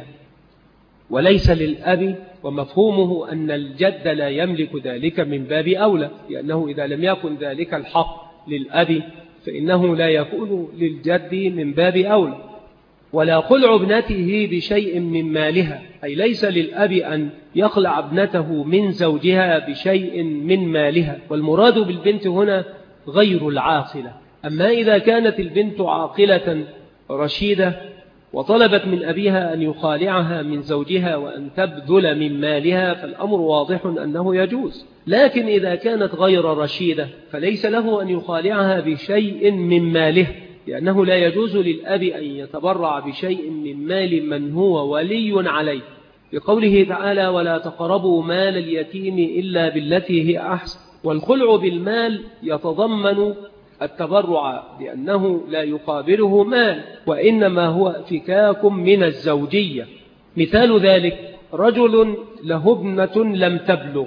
وليس للأب، ومفهومه أن الجد لا يملك ذلك من باب أولى، لأنه إذا لم يكن ذلك الحق للأب فإنه لا يكون للجد من باب أولى. ولا خلع ابنته بشيء من مالها، أي ليس للأب أن يخلع ابنته من زوجها بشيء من مالها. والمراد بالبنت هنا غير العاقلة. أما إذا كانت البنت عاقلة رشيدة وطلبت من أبيها أن يخالعها من زوجها وأن تبذل من مالها، فالأمر واضح أنه يجوز. لكن إذا كانت غير رشيدة فليس له أن يخالعها بشيء من ماله، لأنه لا يجوز للأب أن يتبرع بشيء من مال من هو ولي عليه، بقوله تعالى: ولا تقربوا مال اليتيم إلا بالتي هي أحسن. والخلع بالمال يتضمن التبرع، لأنه لا يقابله مال، وإنما هو فكاك من الزوجية. مثال ذلك: رجل له ابنة لم تبلغ،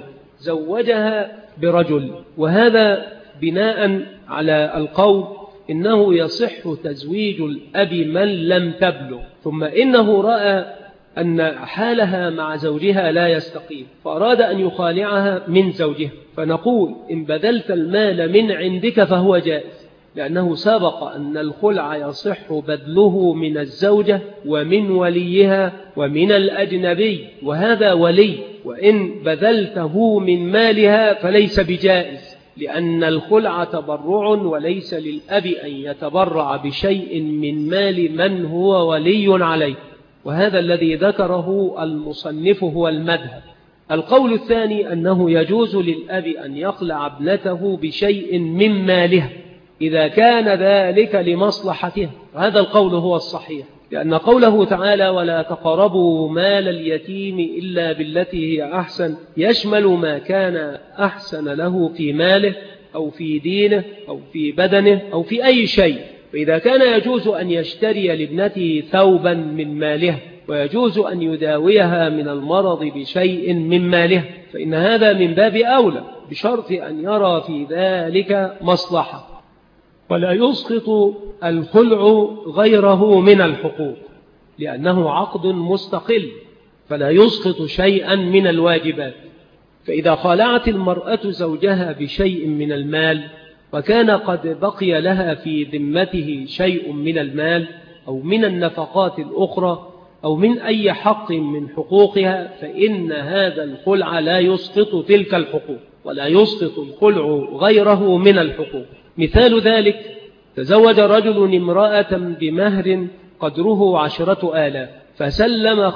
زوجها برجل، وهذا بناء على القول إنه يصح تزويج الأب من لم تبلغ، ثم إنه رأى أن حالها مع زوجها لا يستقيم، فأراد أن يخالعها من زوجها، فنقول: إن بذلت المال من عندك فهو جائز، لأنه سبق أن الخلع يصح بذله من الزوجة ومن وليها ومن الأجنبي، وهذا ولي، وإن بذلته من مالها فليس بجائز، لأن الخلع تبرع، وليس للأب أن يتبرع بشيء من مال من هو ولي عليه. وهذا الذي ذكره المصنف هو المذهب. القول الثاني أنه يجوز للأب أن يخلع ابنته بشيء من مالها إذا كان ذلك لمصلحته، هذا القول هو الصحيح، لأن قوله تعالى: ولا تقربوا مال اليتيم إلا بالتي هي أحسن، يشمل ما كان أحسن له في ماله أو في دينه أو في بدنه أو في أي شيء. فإذا كان يجوز أن يشتري لابنته ثوبا من ماله، ويجوز أن يداويها من المرض بشيء من ماله، فإن هذا من باب أولى، بشرط أن يرى في ذلك مصلحة. ولا يسقط الخلع غيره من الحقوق، لأنه عقد مستقل، فلا يسقط شيئا من الواجبات. فإذا خالعت المرأة زوجها بشيء من المال، وكان قد بقي لها في ذمته شيء من المال أو من النفقات الأخرى أو من أي حق من حقوقها، فإن هذا الخلع لا يسقط تلك الحقوق، ولا يسقط الخلع غيره من الحقوق. مثال ذلك: تزوج رجل امرأة بمهر قدره 10,000 فسلم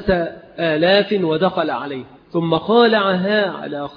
5,000 ودخل عليه، ثم خالعها على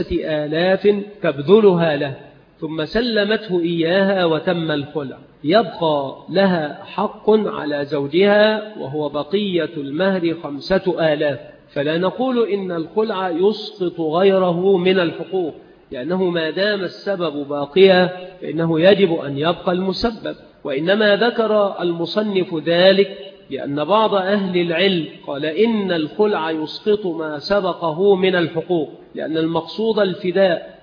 5,000 تبذلها له، ثم سلمته إياها وتم الخلع، يبقى لها حق على زوجها وهو بقية المهر 5,000. فلا نقول إن الخلع يسقط غيره من الحقوق، لأنه ما دام السبب باقيا فإنه يجب أن يبقى المسبب. وإنما ذكر المصنف ذلك لأن بعض أهل العلم قال إن الخلع يسقط ما سبقه من الحقوق، لأن المقصود الفداء،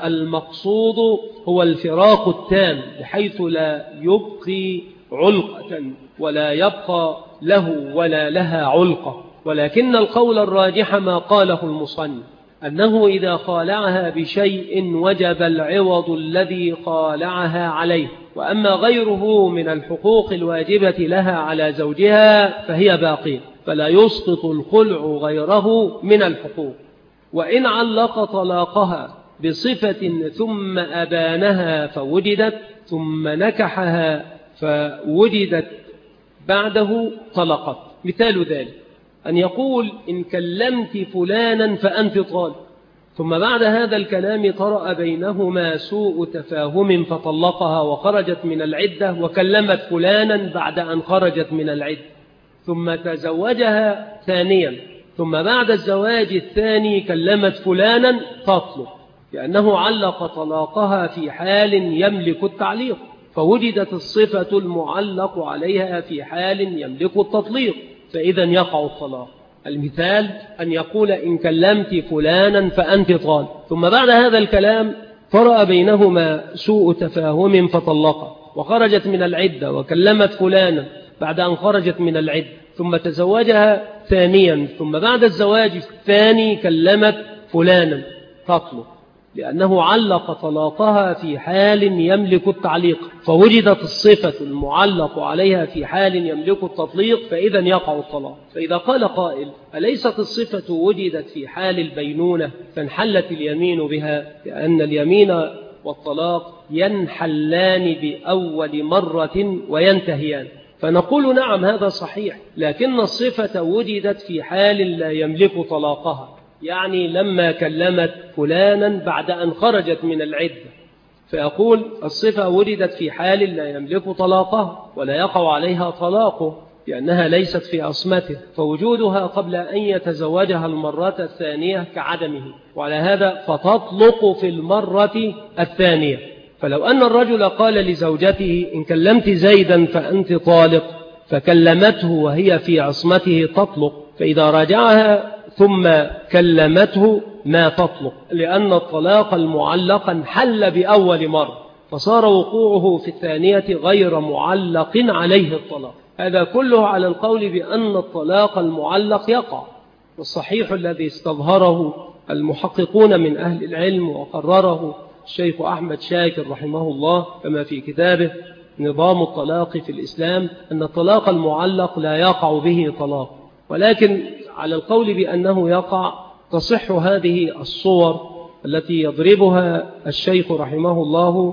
والمقصود هو الفراق التام بحيث لا يبقي علقة ولا يبقى له ولا لها علقة. ولكن القول الراجح ما قاله المصنف، أنه إذا خالعها بشيء وجب العوض الذي خالعها عليه، وأما غيره من الحقوق الواجبة لها على زوجها فهي باقية، فلا يسقط الخلع غيره من الحقوق. وإن علق طلاقها بصفة ثم أبانها فوجدت، ثم نكحها فوجدت بعده طلقت. مثال ذلك أن يقول إن كلمت فلانا فأنت طالق، ثم بعد هذا الكلام طرأ بينهما سوء تفاهم فطلقها وخرجت من العدة، وكلمت فلانا بعد أن خرجت من العدة، ثم تزوجها ثانيا، ثم بعد الزواج الثاني كلمت فلانا تطلق، لأنه علق طلاقها في حال يملك التعليق، فوجدت الصفة المعلق عليها في حال يملك التطليق، فإذا يقع الطلاق. المثال أن يقول إن كلمت فلانا فأنت طالق، ثم بعد هذا الكلام طرأ بينهما سوء تفاهم فطلقها وخرجت من العدة، وكلمت فلانا بعد أن خرجت من العدة، ثم تزوجها ثانيا، ثم بعد الزواج الثاني كلمت فلانا تطلق، لأنه علق طلاقها في حال يملك التعليق، فوجدت الصفة المعلق عليها في حال يملك التطليق، فإذا يقع الطلاق. فإذا قال قائل أليست الصفة وجدت في حال البينونة فانحلت اليمين بها، لأن اليمين والطلاق ينحلان بأول مرة وينتهيان، فنقول نعم هذا صحيح، لكن الصفة وجدت في حال لا يملك طلاقها، يعني لما كلمت فلانا بعد أن خرجت من العدة، فيقول الصفة وجدت في حال لا يملك طلاقها ولا يقع عليها طلاقه لأنها ليست في عصمته، فوجودها قبل أن يتزوجها المرة الثانية كعدمه، وعلى هذا فتطلق في المرة الثانية. فلو أن الرجل قال لزوجته إن كلمت زيدا فأنت طالق، فكلمته وهي في عصمته تطلق، فإذا راجعها ثم كلمته ما تطلق، لأن الطلاق المعلق انحل بأول مرة، فصار وقوعه في الثانية غير معلق عليه الطلاق. هذا كله على القول بأن الطلاق المعلق يقع، والصحيح الذي استظهره المحققون من أهل العلم وقرره الشيخ أحمد شاكر رحمه الله كما في كتابه نظام الطلاق في الإسلام، أن الطلاق المعلق لا يقع به طلاق، ولكن على القول بأنه يقع تصح هذه الصور التي يضربها الشيخ رحمه الله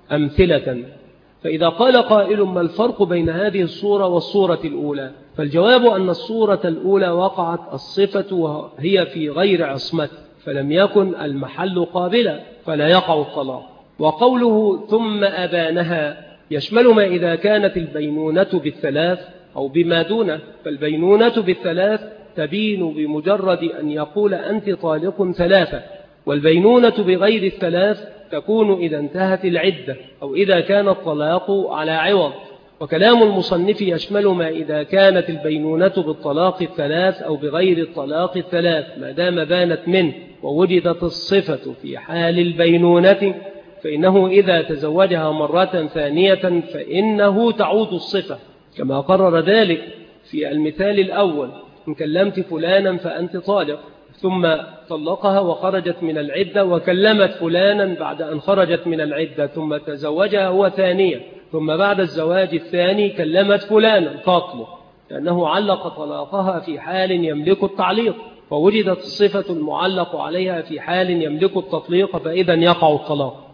أمثلة. فإذا قال قائل ما الفرق بين هذه الصورة والصورة الأولى؟ فالجواب أن الصورة الأولى وقعت الصفة وهي في غير عصمته، فلم يكن المحل قابلا فلا يقع الطلاق. وقوله ثم أبانها يشمل ما إذا كانت البينونة بالثلاث أو بما دونه، فالبينونة بالثلاث تبين بمجرد أن يقول أنت طالق ثلاثة، والبينونة بغير الثلاث تكون إذا انتهت العدة أو إذا كان الطلاق على عوض. وكلام المصنف يشمل ما إذا كانت البينونة بالطلاق الثلاث أو بغير الطلاق الثلاث، ما دام بانت منه ووجدت الصفة في حال البينونة، فإنه إذا تزوجها مرة ثانية فإنه تعود الصفة، كما قرر ذلك في المثال الأول إن كلمت فلانا فأنت طالق، ثم طلقها وخرجت من العدة، وكلمت فلانا بعد أن خرجت من العدة ثم تزوجها هو ثانية، ثم بعد الزواج الثاني كلمت فلانا تطلق، لأنه علق طلاقها في حال يملك التعليق، فوجدت الصفة المعلق عليها في حال يملك التطليق، فإذا يقع الطلاق.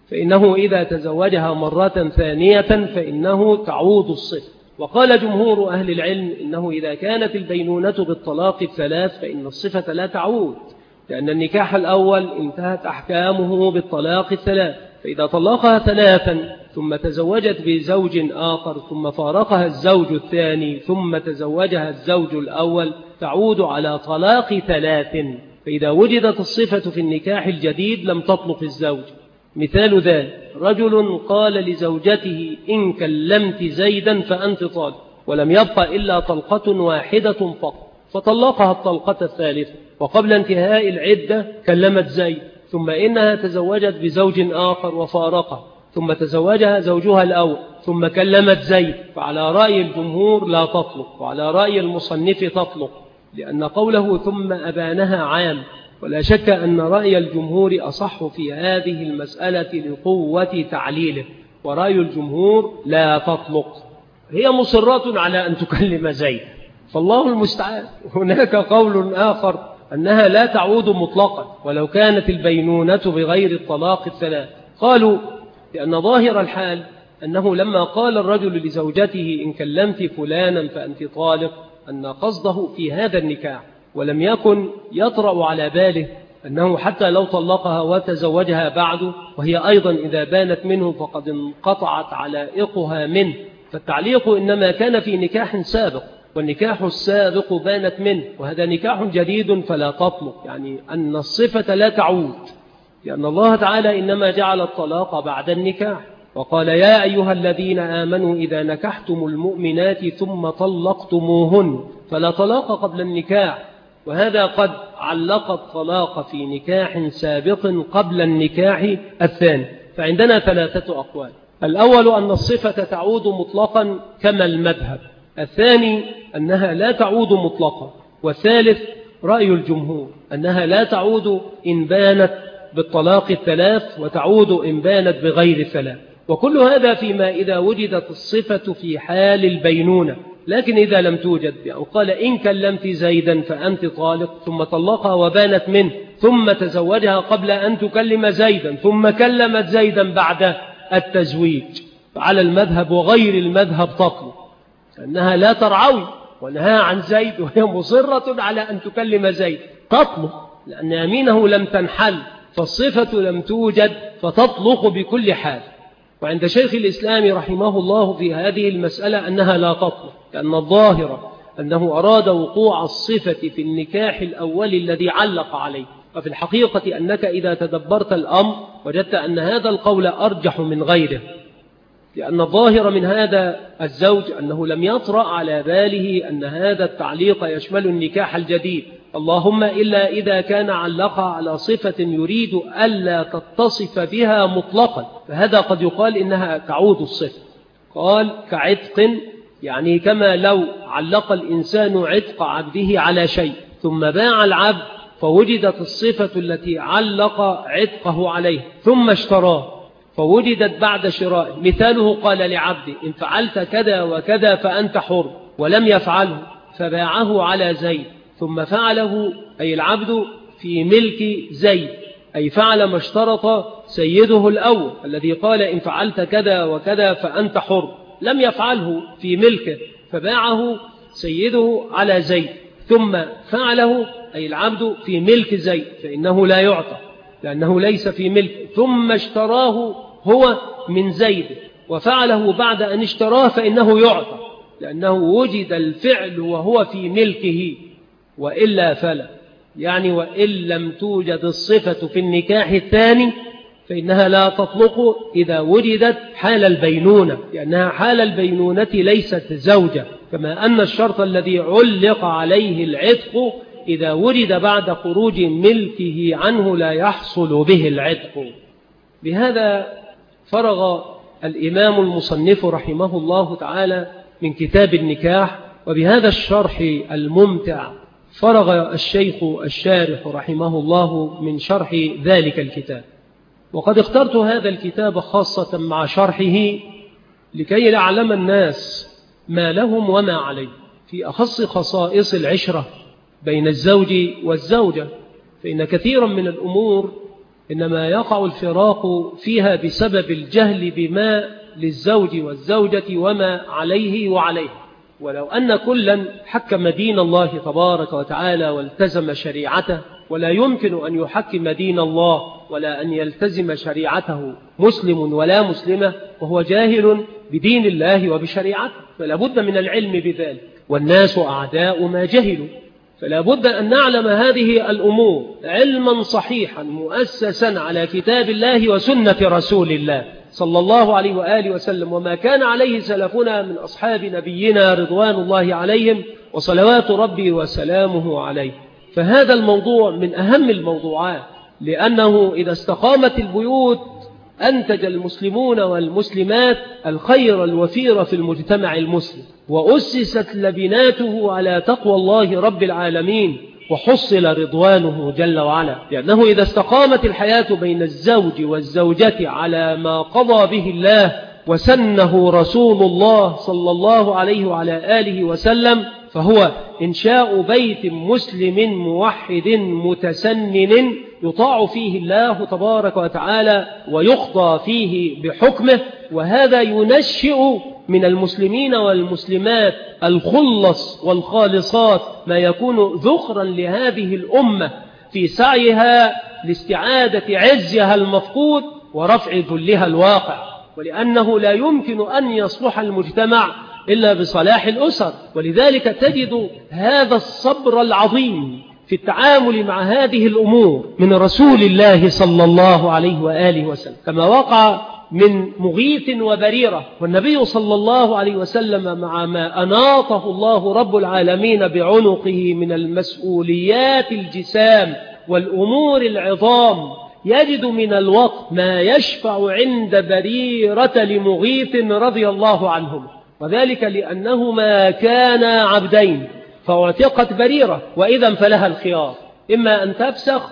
فإنه إذا تزوجها مرة ثانية فإنه تعود الصفة. وقال جمهور أهل العلم إنه إذا كانت البينونة بالطلاق الثلاث فإن الصفة لا تعود، لأن النكاح الأول انتهت أحكامه بالطلاق الثلاث، فإذا طلقها ثلاثا ثم تزوجت بزوج آخر ثم فارقها الزوج الثاني ثم تزوجها الزوج الأول تعود على طلاق ثلاث. فإذا وجدت الصفة في النكاح الجديد لم تطلق الزوج. مثال ذلك رجل قال لزوجته إن كلمت زيدا فأنت طالق، ولم يبق إلا طلقة واحدة فقط، فطلقها الطلقة الثالثة، وقبل انتهاء العدة كلمت زيد، ثم إنها تزوجت بزوج آخر وفارقها، ثم تزوجها زوجها الأول، ثم كلمت زيد، فعلى رأي الجمهور لا تطلق، وعلى رأي المصنف تطلق، لأن قوله ثم أبانها عام، ولا شك أن رأي الجمهور أصح في هذه المسألة لقوة تعليله، ورأي الجمهور لا تطلق. هي مصرة على أن تكلم زيد، فالله المستعان. هناك قول آخر أنها لا تعود مطلقا ولو كانت البينونة بغير الطلاق الثلاث. قالوا لأن ظاهر الحال أنه لما قال الرجل لزوجته إن كلمت فلانا فأنت طالق أن قصده في هذا النكاح، ولم يكن يطرأ على باله أنه حتى لو طلقها وتزوجها بعده وهي أيضا إذا بانت منه فقد انقطعت علائقها منه، فالتعليق إنما كان في نكاح سابق، والنكاح السابق بانت منه، وهذا نكاح جديد فلا تطلق، يعني أن الصفة لا تعود، لأن الله تعالى إنما جعل الطلاق بعد النكاح، وقال يا أيها الذين آمنوا إذا نكحتم المؤمنات ثم طلقتموهن فلا طلاق قبل النكاح، وهذا قد علق الطلاق في نكاح سابق قبل النكاح الثاني. فعندنا ثلاثة أقوال: الأول أن الصفة تعود مطلقا كما المذهب، الثاني أنها لا تعود مطلقا، والثالث رأي الجمهور أنها لا تعود إن بانت بالطلاق الثلاث وتعود إن بانت بغير الثلاث. وكل هذا فيما إذا وجدت الصفة في حال البينونة، لكن إذا لم توجد، يعني قال إن كلمت زيدا فأنت طالق ثم طلقها وبانت منه ثم تزوجها قبل أن تكلم زيدا ثم كلمت زيدا بعد التزويج، فعلى المذهب وغير المذهب تطلق، أنها لا ترعوي ونهى عن زيد وهي مصرة على أن تكلم زيد تطلق، لأن يمينه لم تنحل فالصفة لم توجد فتطلق بكل حال. وعند شيخ الإسلام رحمه الله في هذه المسألة أنها لا تطلق، لأن الظاهر أنه أراد وقوع الصفة في النكاح الأول الذي علق عليه، وفي الحقيقة أنك إذا تدبرت الأمر وجدت أن هذا القول أرجح من غيره، لأن الظاهر من هذا الزوج أنه لم يطرأ على باله أن هذا التعليق يشمل النكاح الجديد، اللهم إلا إذا كان علق على صفة يريد ألا تتصف بها مطلقا، فهذا قد يقال إنها تعود الصفة. قال كعتق، يعني كما لو علق الإنسان عتق عبده على شيء ثم باع العبد فوجدت الصفة التي علق عتقه عليه ثم اشتراه فوجدت بعد شرائه. مثاله قال لعبده إن فعلت كذا وكذا فأنت حر، ولم يفعله فباعه على زيد ثم فعله أي العبد في ملك زيد، أي فعل ما اشترط سيده الأول الذي قال إن فعلت كذا وكذا فأنت حر، لم يفعله في ملكه فباعه سيده على زيد ثم فعله أي العبد في ملك زيد، فإنه لا يعطى لأنه ليس في ملك، ثم اشتراه هو من زيد وفعله بعد أن اشتراه فإنه يعطى لأنه وجد الفعل وهو في ملكه، وإلا فلا، يعني وإن لم توجد الصفة في النكاح الثاني فإنها لا تطلق إذا وجدت حال البينونة، لأنها حال البينونة ليست زوجة، كما أن الشرط الذي علق عليه العتق إذا وجد بعد خروج ملكه عنه لا يحصل به العتق. بهذا فرغ الإمام المصنف رحمه الله تعالى من كتاب النكاح، وبهذا الشرح الممتع فرغ الشيخ الشارح رحمه الله من شرح ذلك الكتاب. وقد اخترت هذا الكتاب خاصة مع شرحه لكي يعلم الناس ما لهم وما عليهم في أخص خصائص العشرة بين الزوج والزوجة، فإن كثيرا من الأمور إنما يقع الفراق فيها بسبب الجهل بما للزوج والزوجة وما عليه وعليه. ولو أن كلا حكم دين الله تبارك وتعالى والتزم شريعته، ولا يمكن أن يحكم دين الله ولا أن يلتزم شريعته مسلم ولا مسلمة وهو جاهل بدين الله وبشريعته، فلا بد من العلم بذلك، والناس أعداء ما جهلوا. فلا بد أن نعلم هذه الأمور علما صحيحا مؤسسا على كتاب الله وسنة رسول الله صلى الله عليه وآله وسلم، وما كان عليه سلفنا من أصحاب نبينا رضوان الله عليهم وصلوات ربي وسلامه عليه. فهذا الموضوع من أهم الموضوعات، لأنه إذا استقامت البيوت أنتج المسلمون والمسلمات الخير الوفير في المجتمع المسلم، وأسست لبناته على تقوى الله رب العالمين، وحصل رضوانه جل وعلا. لأنه إذا استقامت الحياة بين الزوج والزوجة على ما قضى به الله وسنه رسول الله صلى الله عليه وعلى آله وسلم، فهو إنشاء بيت مسلم موحد متسنن يطاع فيه الله تبارك وتعالى ويخضى فيه بحكمه. وهذا ينشئ من المسلمين والمسلمات الخلص والخالصات ما يكون ذخرا لهذه الأمة في سعيها لاستعادة عزها المفقود ورفع ذلها الواقع. ولأنه لا يمكن أن يصلح المجتمع إلا بصلاح الأسر، ولذلك تجد هذا الصبر العظيم في التعامل مع هذه الأمور من رسول الله صلى الله عليه وآله وسلم، كما وقع من مغيث وبريرة. والنبي صلى الله عليه وسلم مع ما أناطه الله رب العالمين بعنقه من المسؤوليات الجسام والأمور العظام، يجد من الوقت ما يشفع عند بريرة لمغيث رضي الله عنهم، وذلك لأنهما كانا عبدين فاعتقت بريرة، وإذا فلها الخيار، إما أن تفسخ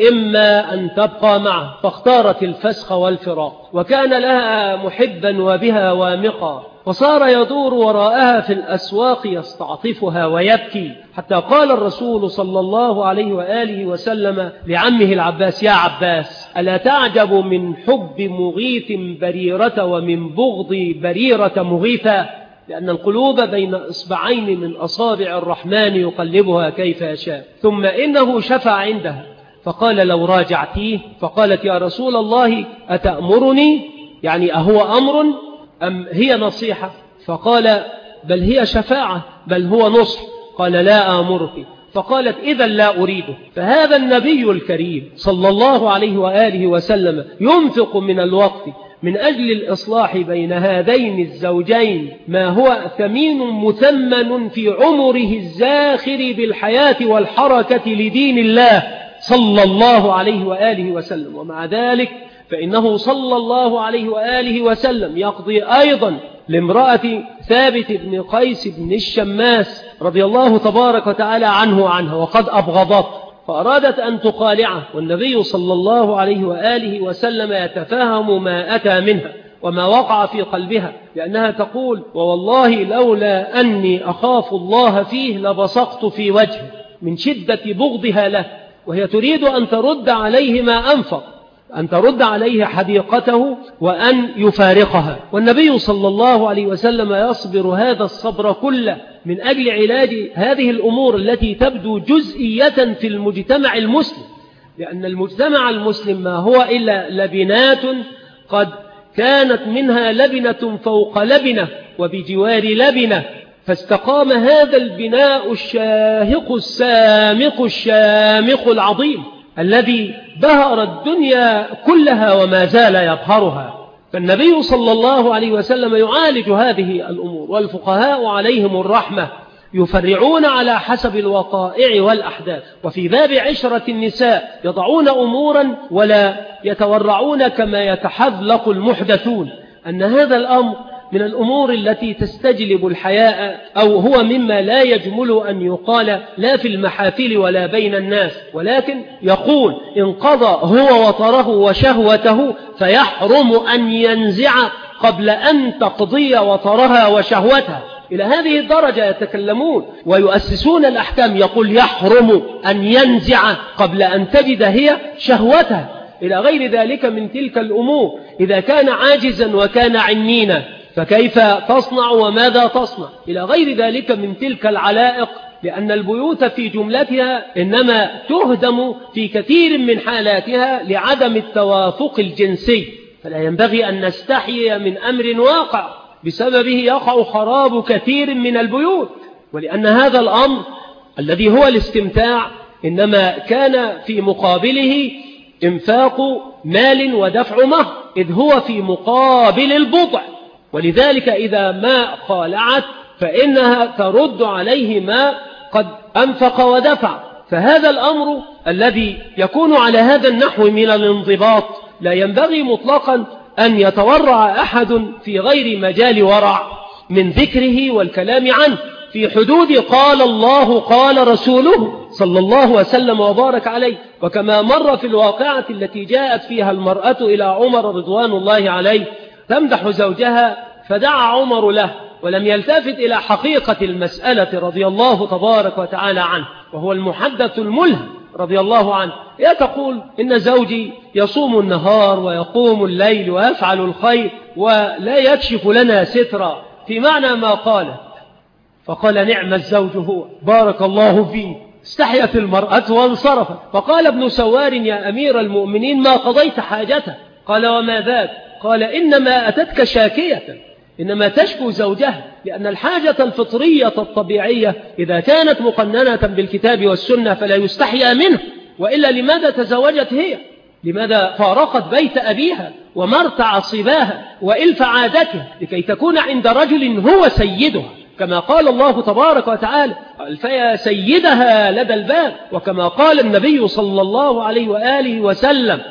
وإما أن تبقى معه، فاختارت الفسخ والفراق. وكان لها محبا وبها وامقا، فصار يدور وراءها في الأسواق يستعطفها ويبكي، حتى قال الرسول صلى الله عليه وآله وسلم لعمه العباس: يا عباس، ألا تعجب من حب مغيث بريرة ومن بغض بريرة مغيثا؟ لأن القلوب بين إصبعين من أصابع الرحمن يقلبها كيف يشاء. ثم إنه شفع عندها فقال: لو راجعتيه. فقالت: يا رسول الله أتأمرني؟ يعني أهو أمر أم هي نصيحة؟ فقال: بل هي شفاعة، بل هو نصح. قال: لا آمرك. فقالت: إذا لا أريده. فهذا النبي الكريم صلى الله عليه وآله وسلم ينفق من الوقت من أجل الإصلاح بين هذين الزوجين ما هو ثمين مثمن في عمره الزاخر بالحياة والحركة لدين الله صلى الله عليه وآله وسلم. ومع ذلك فإنه صلى الله عليه وآله وسلم يقضي أيضا لامرأة ثابت بن قيس بن الشماس رضي الله تبارك وتعالى عنه عنها، وقد أبغضته فأرادت أن تخالعه، والنبي صلى الله عليه وآله وسلم يتفهم ما أتى منها وما وقع في قلبها، لأنها تقول: ووالله لولا أني أخاف الله فيه لبصقت في وجهه، من شدة بغضها له، وهي تريد أن ترد عليه ما أنفق، أن ترد عليه حديقته وأن يفارقها. والنبي صلى الله عليه وسلم يصبر هذا الصبر كله من أجل علاج هذه الأمور التي تبدو جزئية في المجتمع المسلم، لأن المجتمع المسلم ما هو إلا لبنات قد كانت منها لبنة فوق لبنة وبجوار لبنة، فاستقام هذا البناء الشاهق السامق الشامخ العظيم الذي بهر الدنيا كلها وما زال يبهرها. فالنبي صلى الله عليه وسلم يعالج هذه الأمور، والفقهاء عليهم الرحمة يفرعون على حسب الوقائع والأحداث. وفي باب عشرة النساء يضعون أمورا ولا يتورعون كما يتحذلق المحدثون، أن هذا الأمر من الأمور التي تستجلب الحياء، أو هو مما لا يجمل أن يقال لا في المحافل ولا بين الناس، ولكن يقول: إن قضى هو وطره وشهوته فيحرم أن ينزع قبل أن تقضي وطرها وشهوتها. إلى هذه الدرجة يتكلمون ويؤسسون الأحكام، يقول: يحرم أن ينزع قبل أن تجد هي شهوتها. إلى غير ذلك من تلك الأمور. إذا كان عاجزا وكان عنينا فكيف تصنع وماذا تصنع؟ إلى غير ذلك من تلك العلائق، لأن البيوت في جملتها إنما تهدم في كثير من حالاتها لعدم التوافق الجنسي، فلا ينبغي أن نستحي من أمر واقع بسببه يقع خراب كثير من البيوت. ولأن هذا الأمر الذي هو الاستمتاع إنما كان في مقابله إنفاق مال ودفع مهر، إذ هو في مقابل البضع، ولذلك إذا ما خالعت فإنها ترد عليه ما قد أنفق ودفع. فهذا الأمر الذي يكون على هذا النحو من الانضباط لا ينبغي مطلقا أن يتورع أحد في غير مجال ورع من ذكره والكلام عنه، في حدود قال الله قال رسوله صلى الله وسلم وبارك عليه. وكما مر في الواقعة التي جاءت فيها المرأة إلى عمر رضوان الله عليه تمدح زوجها، فدعا عمر له ولم يلتفت إلى حقيقة المسألة رضي الله تبارك وتعالى عنه، وهو المحدث الملهم رضي الله عنه. هي تقول إن زوجي يصوم النهار ويقوم الليل ويفعل الخير ولا يكشف لنا سترا، في معنى ما قال. فقال نعم الزوج هو، بارك الله فيه. استحيت المرأة وانصرفت. فقال ابن سوار يا أمير المؤمنين ما قضيت حاجته؟ قال وما ذاك؟ قال إنما أتتك شاكية، إنما تشكو زوجها، لأن الحاجة الفطرية الطبيعية إذا كانت مقننة بالكتاب والسنة فلا يستحيا منه، وإلا لماذا تزوجت هي؟ لماذا فارقت بيت أبيها ومرتع صباها وإلف عادتها لكي تكون عند رجل هو سيدها، كما قال الله تبارك وتعالى فيا سيدها لدى الباب، وكما قال النبي صلى الله عليه وآله وسلم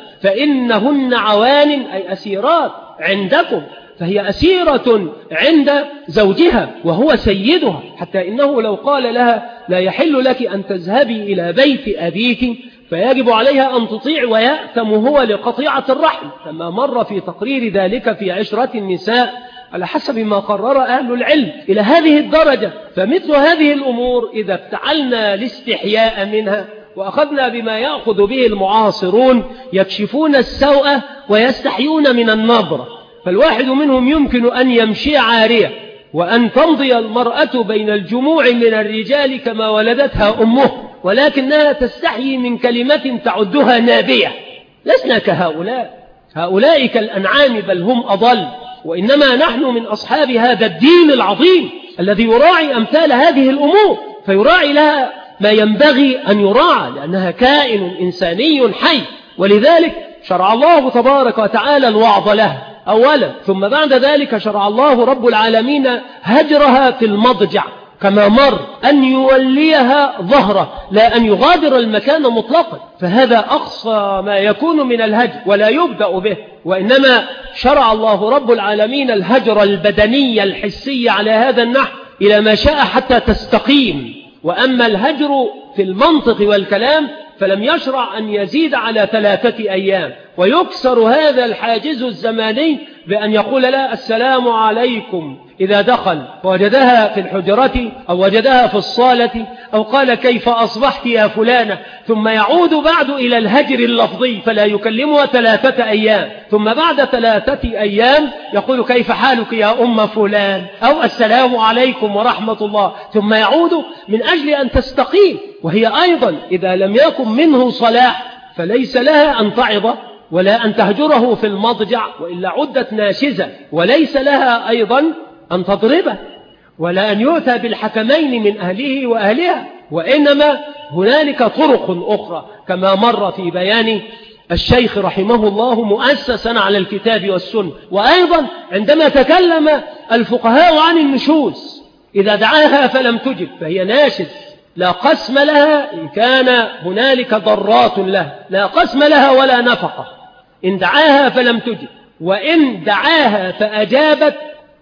فإنهن عوان أي أسيرات عندكم، فهي أسيرة عند زوجها وهو سيدها، حتى إنه لو قال لها لا يحل لك أن تذهبي إلى بيت أبيك فيجب عليها أن تطيع ويأثم هو لقطيعة الرحم، كما مر في تقرير ذلك في عشرة النساء على حسب ما قرر أهل العلم إلى هذه الدرجة. فمثل هذه الأمور إذا افتعلنا الاستحياء منها وأخذنا بما يأخذ به المعاصرون يكشفون السوء ويستحيون من النظرة، فالواحد منهم يمكن أن يمشي عارية، وأن تمضي المرأة بين الجموع من الرجال كما ولدتها أمه، ولكنها تستحيي من كلمة تعدها نابية. لسنا كهؤلاء، هؤلاء كالأنعام بل هم أضل، وإنما نحن من أصحاب هذا الدين العظيم الذي يراعي أمثال هذه الأمور، فيراعي لها ما ينبغي أن يراعى، لأنها كائن إنساني حي. ولذلك شرع الله تبارك وتعالى الوعظ لها أولا، ثم بعد ذلك شرع الله رب العالمين هجرها في المضجع، كما مر أن يوليها ظهره لا أن يغادر المكان مطلقا، فهذا أقصى ما يكون من الهجر ولا يبدأ به. وإنما شرع الله رب العالمين الهجر البدني الحسي على هذا النحو إلى ما شاء حتى تستقيم. وأما الهجر في المنطق والكلام فلم يشرع أن يزيد على 3 أيام، ويكسر هذا الحاجز الزماني بأن يقول لا السلام عليكم إذا دخل ووجدها في الحجرة أو وجدها في الصالة أو قال كيف أصبحت يا فلانة، ثم يعود بعد إلى الهجر اللفظي فلا يكلمها 3 أيام، ثم بعد 3 أيام يقول كيف حالك يا أم فلان أو السلام عليكم ورحمة الله، ثم يعود من أجل أن تستقيم. وهي أيضا إذا لم يكن منه صلاح فليس لها أن تعظ ولا أن تهجره في المضجع، وإلا عدت ناشزة، وليس لها أيضا أن تضربه ولا أن يؤتى بالحكمين من أهله وأهلها، وإنما هنالك طرق أخرى كما مر في بيان الشيخ رحمه الله مؤسسا على الكتاب والسنة. وأيضا عندما تكلم الفقهاء عن النشوز إذا دعاها فلم تجب فهي ناشز لا قسم لها إن كان هنالك ضرات لها، لا قسم لها ولا نفقة إن دعاها فلم تجب، وإن دعاها فأجابت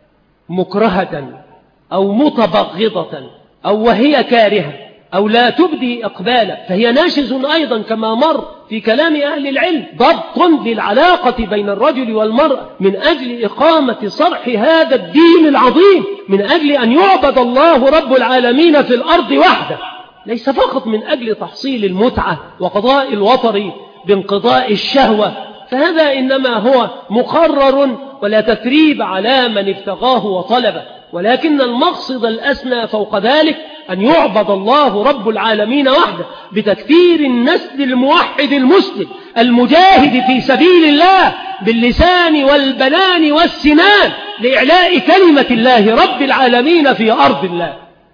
مكرهة أو متبغضة أو وهي كارهة أو لا تبدي إقبالا فهي ناشز أيضا، كما مر في كلام أهل العلم ضبط للعلاقة بين الرجل والمرأة من أجل إقامة صرح هذا الدين العظيم، من أجل أن يعبد الله رب العالمين في الأرض وحده، ليس فقط من أجل تحصيل المتعة وقضاء الوطر بانقضاء الشهوة، فهذا إنما هو مقرر ولا تثريب على من ابتغاه وطلبه، ولكن المقصد الأسنى فوق ذلك أن يعبد الله رب العالمين وحده بتكثير النسل الموحد المسلم المجاهد في سبيل الله باللسان والبنان والسنان لإعلاء كلمة الله رب العالمين في أرض الله.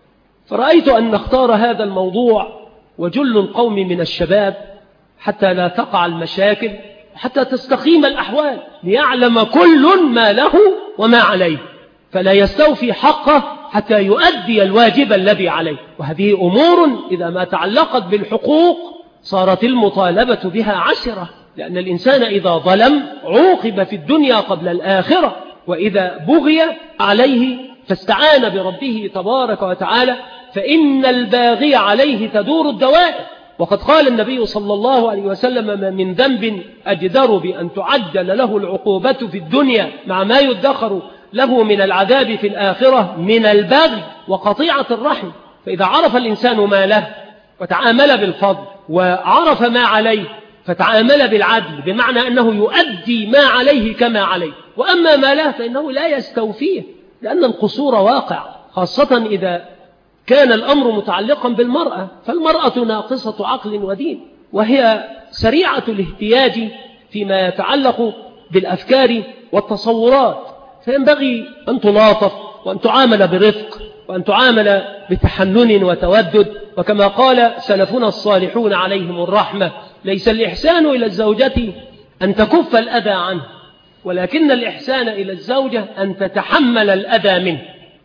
فرأيت أن نختار هذا الموضوع وجل القوم من الشباب حتى لا تقع المشاكل وحتى تستقيم الأحوال، ليعلم كل ما له وما عليه، فلا يستوفي حقه حتى يؤدي الواجب الذي عليه. وهذه أمور إذا ما تعلقت بالحقوق صارت المطالبة بها عسرة، لأن الإنسان إذا ظلم عوقب في الدنيا قبل الآخرة، وإذا بغي عليه فاستعان بربه تبارك وتعالى فإن الباغي عليه تدور الدوائر. وقد قال النبي صلى الله عليه وسلم: ما من ذنب أجدر بأن تعجل له العقوبة في الدنيا مع ما يدخر له من العذاب في الآخرة من البغي وقطيعة الرحم. فإذا عرف الإنسان ما له وتعامل بالفضل وعرف ما عليه فتعامل بالعدل، بمعنى أنه يؤدي ما عليه كما عليه، وأما ما له فإنه لا يستوفيه، لأن القصور واقع، خاصة إذا كان الأمر متعلقا بالمرأة، فالمرأة ناقصة عقل ودين، وهي سريعة الاهتياج فيما يتعلق بالأفكار والتصورات، فينبغي أن تلاطف وأن تعامل برفق وأن تعامل بتحنن وتودد. وكما قال سلفنا الصالحون عليهم الرحمة: ليس الإحسان إلى الزوجة أن تكف الأذى عنه، ولكن الإحسان إلى الزوجة أن تتحمل الأذى منه.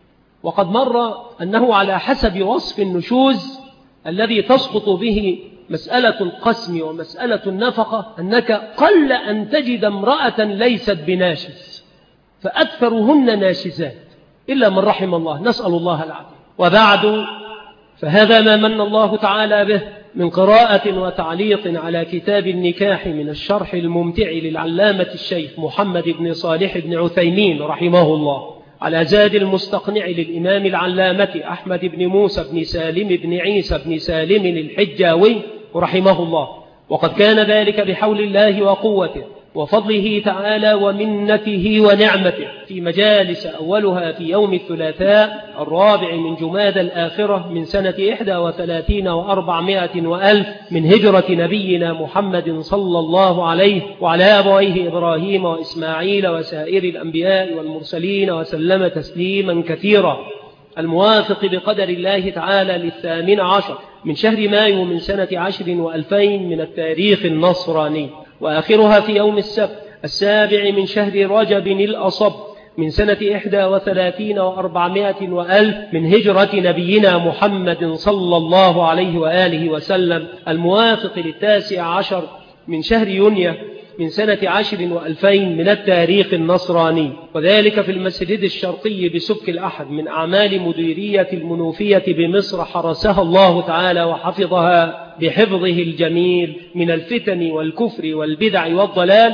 وقد مر أنه على حسب وصف النشوز الذي تسقط به مسألة القسم ومسألة النفقة أنك قل أن تجد امرأة ليست بناشز، فأكثرهن ناشزات إلا من رحم الله، نسأل الله العافية. وبعد، فهذا ما من الله تعالى به من قراءة وتعليق على كتاب النكاح من الشرح الممتع للعلامة الشيخ محمد بن صالح بن عثيمين رحمه الله، على زاد المستقنع للإمام العلامة أحمد بن موسى بن سالم بن عيسى بن سالم الحجاوي رحمه الله. وقد كان ذلك بحول الله وقوته وفضله تعالى ومنته ونعمته في مجالس أولها في يوم الثلاثاء 4 من جمادى الآخرة من سنة 31 و400 وألف من هجرة نبينا محمد صلى الله عليه وعلى أبويه إبراهيم وإسماعيل وسائر الأنبياء والمرسلين وسلم تسليما كثيرا، الموافق بقدر الله تعالى 18 من شهر مايو من سنة 10 و2000 من التاريخ النصراني، وآخرها في يوم السبت 7 من شهر رجب الأصب من سنة 31 و400 وألف من هجرة نبينا محمد صلى الله عليه وآله وسلم، الموافق 19 من شهر يونيو من سنة 10 و2000 من التاريخ النصراني، وذلك في المسجد الشرقي بسبك الأحد من أعمال مديرية المنوفية بمصر، حرسها الله تعالى وحفظها بحفظه الجميل من الفتن والكفر والبدع والضلال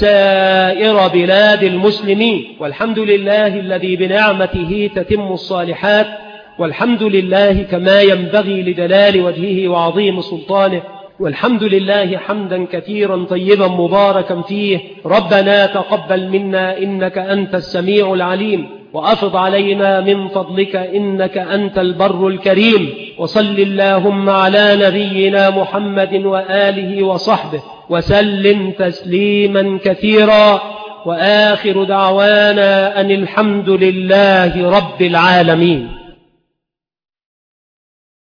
وسائر بلاد المسلمين. والحمد لله الذي بنعمته تتم الصالحات، والحمد لله كما ينبغي لجلال وجهه وعظيم سلطانه، والحمد لله حمدا كثيرا طيبا مباركا فيه. ربنا تقبل منا إنك أنت السميع العليم، وأفض علينا من فضلك إنك أنت البر الكريم. وصل اللهم على نبينا محمد وآله وصحبه وسلم تسليما كثيرا، وآخر دعوانا أن الحمد لله رب العالمين.